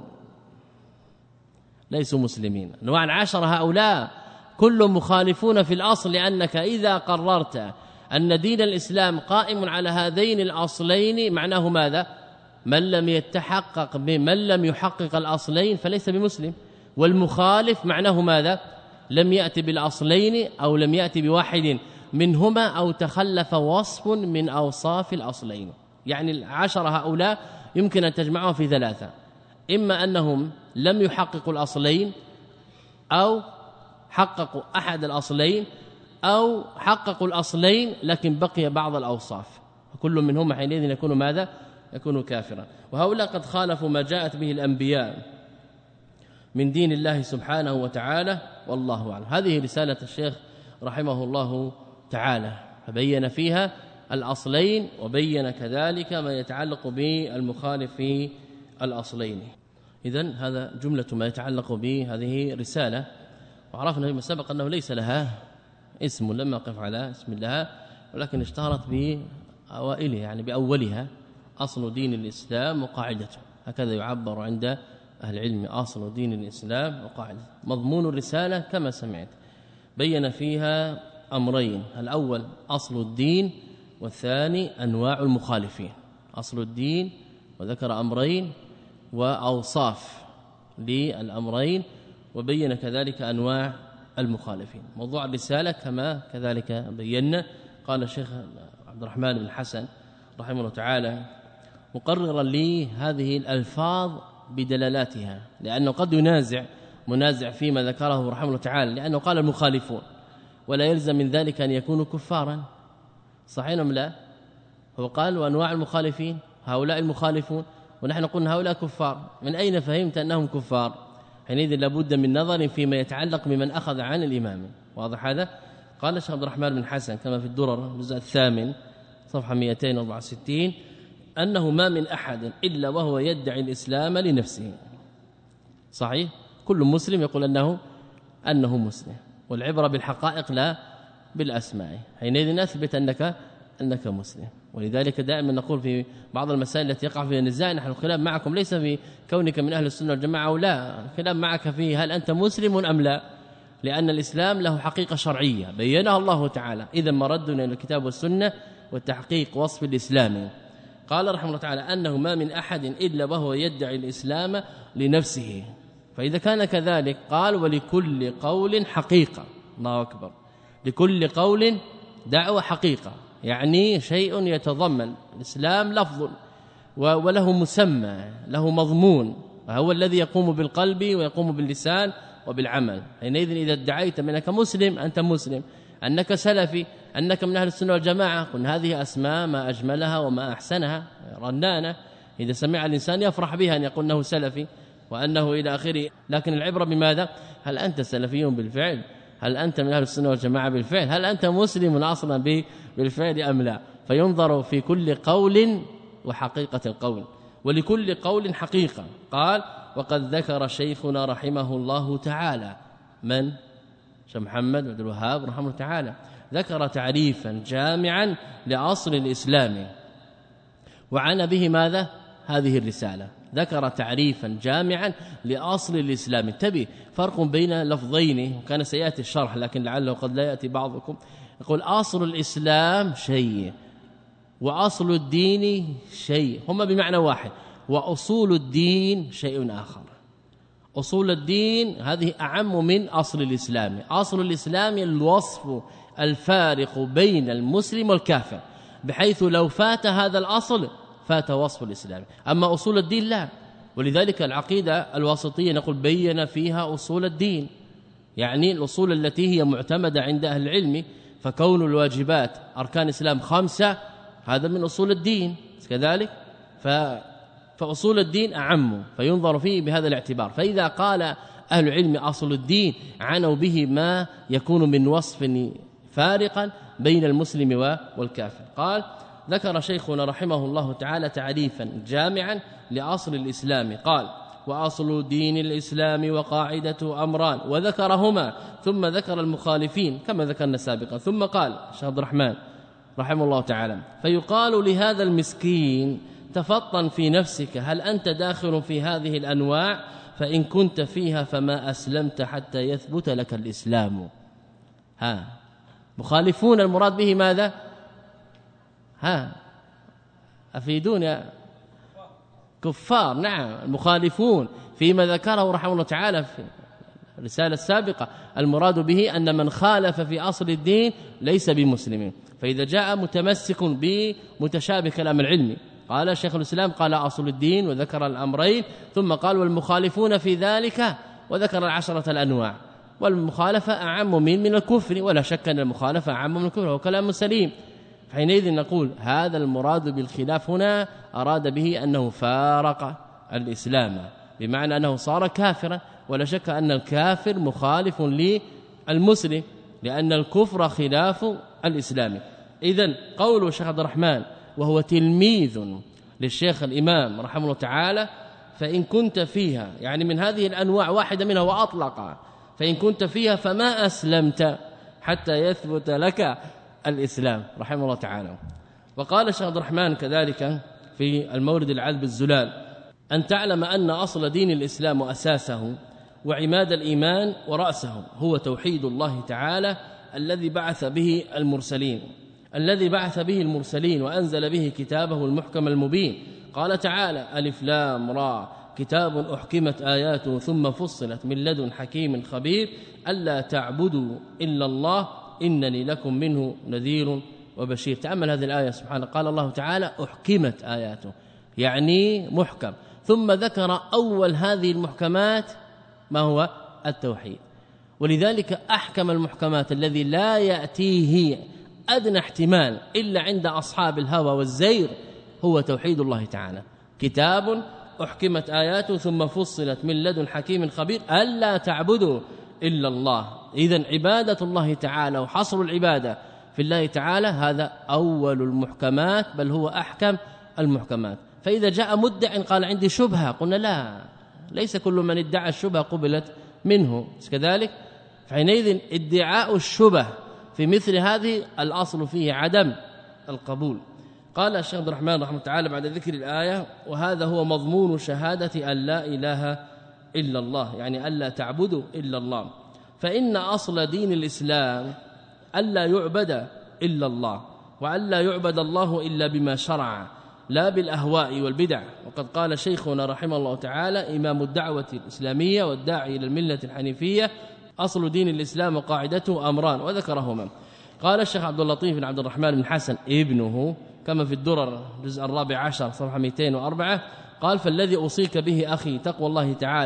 ليسوا مسلمين. أنواع العشرة هؤلاء كلهم مخالفون في الأصل، لأنك إذا قررت أن دين الإسلام قائم على هذين الأصلين معناه ماذا؟ من لم يتحقق بمن لم يحقق الأصلين فليس بمسلم. والمخالف معناه ماذا؟ لم يأتي بالأصلين أو لم يأتي بواحد منهما أو تخلف وصف من أوصاف الأصلين. يعني العشرة هؤلاء يمكن أن تجمعهم في ثلاثة، إما أنهم لم يحققوا الأصلين أو حققوا أحد الأصلين أو حققوا الأصلين لكن بقي بعض الأوصاف، كل منهم حينئذ يكون ماذا؟ يكون كافرا. وهؤلاء قد خالفوا ما جاءت به الأنبياء من دين الله سبحانه وتعالى، والله أعلم. هذه رسالة الشيخ رحمه الله تعالى، فبين فيها الأصلين وبين كذلك ما يتعلق بالمخالف في الأصلين. إذن هذا جملة ما يتعلق بهذه رسالة. وعرفنا فيما سبق أنه ليس لها اسم، لم يقف على اسم لها، ولكن اشتهرت بأوائلها يعني بأولها، أصل دين الإسلام وقاعدته، هكذا يعبر عند أهل العلم، أصل دين الإسلام وقاعدته. مضمون الرسالة كما سمعت بين فيها أمرين، الأول أصل الدين والثاني أنواع المخالفين. أصل الدين وذكر أمرين وأوصاف للأمرين وبين كذلك أنواع المخالفين. موضوع الرسالة كما كذلك بينا. قال الشيخ عبد الرحمن بن حسن رحمه الله تعالى مقررا لي هذه الألفاظ بدلالاتها، لأنه قد ينازع منازع فيما ذكره رحمه الله تعالى، لأنه قال المخالفون ولا يلزم من ذلك أن يكونوا كفارا، صحيح أم لا؟ هو قال وأنواع المخالفين، هؤلاء المخالفون، ونحن قلنا هؤلاء كفار. من أين فهمت أنهم كفار؟ حينئذ لابد من نظر فيما يتعلق بمن أخذ عن الإمام. واضح هذا؟ قال الشيخ عبد الرحمن بن حسن كما في الدرر الجزء الثامن صفحة مئتين وأربعة وستين أنه ما من أحد إلا وهو يدعي الإسلام لنفسه. صحيح؟ كل مسلم يقول أنه أنه مسلم، والعبرة بالحقائق لا بالأسماء. حينئذ نثبت أنك أنك مسلم. ولذلك دائما نقول في بعض المسائل التي يقع فيها النزاع نحن الخلاف معكم ليس في كونك من أهل السنة والجماعة أو لا، الخلاف معك في هل أنت مسلم أم لا، لأن الإسلام له حقيقة شرعية بينها الله تعالى. إذا مردنا إلى الكتاب والسنة والتحقيق وصف الإسلام. قال رحمه الله تعالى أنه ما من أحد إلا وهو يدعي الإسلام لنفسه. فإذا كان كذلك قال ولكل قول حقيقة. الله أكبر. لكل قول دعوة حقيقة، يعني شيء يتضمن الإسلام لفظ وله مسمى له مضمون، وهو الذي يقوم بالقلب ويقوم باللسان وبالعمل. حينئذ إذا ادعيت أنك مسلم أنت مسلم، أنك سلفي، أنك من أهل السنة والجماعة، قل هذه أسماء ما أجملها وما أحسنها رنانة، إذا سمع الإنسان يفرح بها أن يقول أنه سلفي وأنه إلى آخره. لكن العبرة بماذا؟ هل أنت سلفي بالفعل؟ هل أنت من أهل السنة والجماعة بالفعل؟ هل أنت مسلم أصلا بالفعل أم لا؟ فينظر في كل قول وحقيقة القول، ولكل قول حقيقة. قال وقد ذكر شيخنا رحمه الله تعالى، من؟ شيخ محمد عبد الوهاب رحمه الله تعالى، ذكر تعريفا جامعا لأصل الإسلام وعنى به ماذا؟ هذه الرسالة. ذكر تعريفا جامعا لأصل الإسلام. انتبه، فرق بين لفظين وكان سيأتي الشرح لكن لعله قد لا يأتي بعضكم. يقول أصل الإسلام شيء وأصل الدين شيء، هما بمعنى واحد، وأصول الدين شيء آخر. أصول الدين هذه أعم من أصل الإسلام. أصل الإسلام الوصف الفارق بين المسلم والكافر، بحيث لو فات هذا الأصل فات وصف الإسلام. أما أصول الدين لا. ولذلك العقيدة الواسطية نقول بين فيها أصول الدين، يعني الأصول التي هي معتمدة عند أهل العلم. فكون الواجبات أركان الإسلام خمسة هذا من أصول الدين كذلك، ف فأصول الدين أعم، فينظر فيه بهذا الاعتبار. فإذا قال أهل العلم أصل الدين عنوا به ما يكون من وصف فارقا بين المسلم والكافر. قال ذكر شيخنا رحمه الله تعالى تعريفا جامعا لأصل الإسلام. قال وأصل دين الإسلام وقاعدة أمران، وذكرهما ثم ذكر المخالفين كما ذكرنا سابقا. ثم قال الشيخ عبد الرحمن رحمه الله تعالى فيقال لهذا المسكين تفطن في نفسك، هل أنت داخل في هذه الأنواع؟ فإن كنت فيها فما أسلمت حتى يثبت لك الإسلام. ها مخالفون المراد به ماذا؟ ها أفيدون كفار. نعم المخالفون فيما ذكره رحمه الله تعالى في الرسالة السابقة، المراد به أن من خالف في أصل الدين ليس بمسلم. فإذا جاء متمسك بمتشابه كلام العلم، قال شيخ الإسلام قال أصل الدين وذكر الأمرين، ثم قال والمخالفون في ذلك وذكر العشرة الأنواع. والمخالفة أعم من من الكفر، ولا شك أن المخالفة أعم من الكفر، وكلام سليم. حينئذ نقول هذا المراد بالخلاف هنا أراد به أنه فارق الإسلام، بمعنى أنه صار كافرا، ولا شك أن الكافر مخالف للمسلم، لأن الكفر خلاف الإسلام. إذن قول الشيخ عبد الرحمن وهو تلميذ للشيخ الإمام رحمه الله تعالى، فإن كنت فيها يعني من هذه الأنواع واحدة منها وأطلق، فإن كنت فيها فما أسلمت حتى يثبت لك الإسلام رحمه الله تعالى. وقال الشيخ عبد الرحمن كذلك في المورد العذب الزلال أن تعلم أن أصل دين الإسلام وأساسه وعماد الإيمان ورأسه هو توحيد الله تعالى الذي بعث به المرسلين الذي بعث به المرسلين وأنزل به كتابه المحكم المبين. قال تعالى ألف لام را كتاب أحكمت آياته ثم فصلت من لدن حكيم خبير ألا تعبدوا إلا الله إنني لكم منه نذير وبشير. تأمل هذه الآية سبحانه، قال الله تعالى أحكمت آياته يعني محكم، ثم ذكر أول هذه المحكمات ما هو التوحيد. ولذلك أحكم المحكمات الذي لا يأتيه أدنى احتمال إلا عند أصحاب الهوى والزير هو توحيد الله تعالى. كتاب أحكمت آياته ثم فصلت من لدن حكيم خبير ألا تعبدوا إلا الله. إذن عبادة الله تعالى وحصر العبادة في الله تعالى هذا أول المحكمات، بل هو أحكم المحكمات. فإذا جاء مدع قال عندي شبهة، قلنا لا، ليس كل من ادعى الشبهة قبلت منه كذلك. فحينئذ ادعاء الشبه في مثل هذه الأصل فيه عدم القبول. قال الشيخ عبد الرحمن رحمه الله تعالى بعد ذكر الآية وهذا هو مضمون شهادة أن لا إله إلا الله، يعني ألا تعبدوا إلا الله. فإن أصل دين الإسلام ألا يعبد إلا الله، وألا يعبد الله إلا بما شرع لا بالأهواء والبدع. وقد قال شيخنا رحمه الله تعالى إمام الدعوة الإسلامية والداعي إلى الملة الحنيفية أصل دين الإسلام وقاعدته أمران وذكرهما. قال الشيخ عبد اللطيف بن عبد الرحمن بن حسن ابنه كما في الدرر الجزء الرابع عشر صفحة مئتين وأربعة قال فالذي أوصيك به أخي تقوى الله تعالى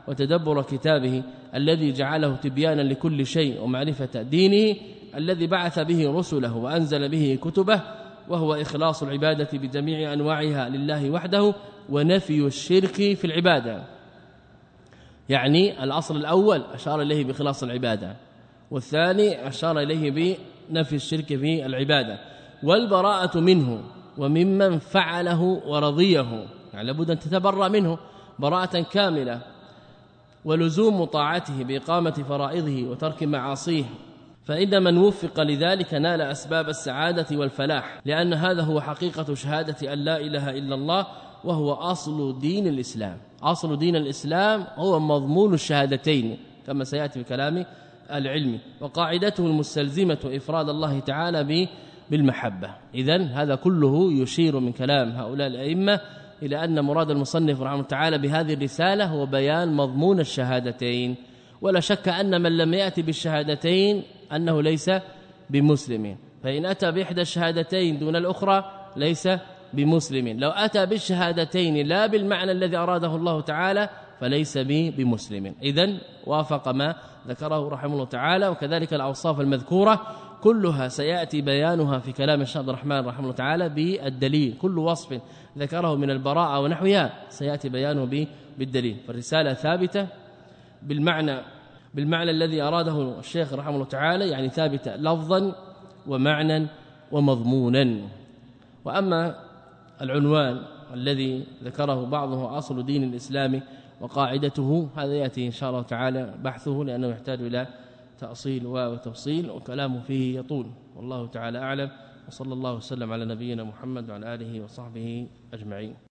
وتدبر كتابه الذي جعله تبيانا لكل شيء ومعرفة دينه الذي بعث به رسله وأنزل به كتبه، وهو إخلاص العبادة بجميع أنواعها لله وحده ونفي الشرك في العبادة. يعني الأصل الأول أشار إليه بإخلاص العبادة، والثاني أشار إليه بنفي الشرك في العبادة، والبراءة منه وممن فعله ورضيه، يعني لابد أن تتبرأ منه براءة كاملة، ولزوم طاعته بإقامة فرائضه وترك معاصيه، فإن من وفق لذلك نال أسباب السعادة والفلاح، لأن هذا هو حقيقة شهادة أن لا إله إلا الله، وهو أصل دين الإسلام. أصل دين الإسلام هو مضمون الشهادتين كما سيأتي في كلام العلم، وقاعدته المستلزمة إفراد الله تعالى بالمحبة. إذن هذا كله يشير من كلام هؤلاء الأئمة إلى أن مراد المصنف رحمه الله تعالى بهذه الرسالة هو بيان مضمون الشهادتين، ولا شك أن من لم يأتي بالشهادتين أنه ليس بمسلم، فإن أتى بإحدى الشهادتين دون الأخرى ليس بمسلم، لو أتى بالشهادتين لا بالمعنى الذي أراده الله تعالى فليس بمسلم. إذن وافق ما ذكره رحمه الله تعالى. وكذلك الأوصاف المذكورة كلها سيأتي بيانها في كلام الشيخ عبد الرحمن رحمه الله تعالى بالدليل، كل وصف ذكره من البراءة ونحوها سيأتي بيانه بالدليل، فالرسالة ثابتة بالمعنى بالمعنى الذي أراده الشيخ رحمه الله تعالى، يعني ثابتة لفظا ومعنى ومضمونا. وأما العنوان الذي ذكره بعضه أصل دين الإسلام وقاعدته، هذا يأتي إن شاء الله تعالى بحثه لأنه يحتاج إلى تأصيل وتفصيل، وكلامه فيه يطول، والله تعالى أعلم. وصلى الله وسلم على نبينا محمد وعلى آله وصحبه أجمعين.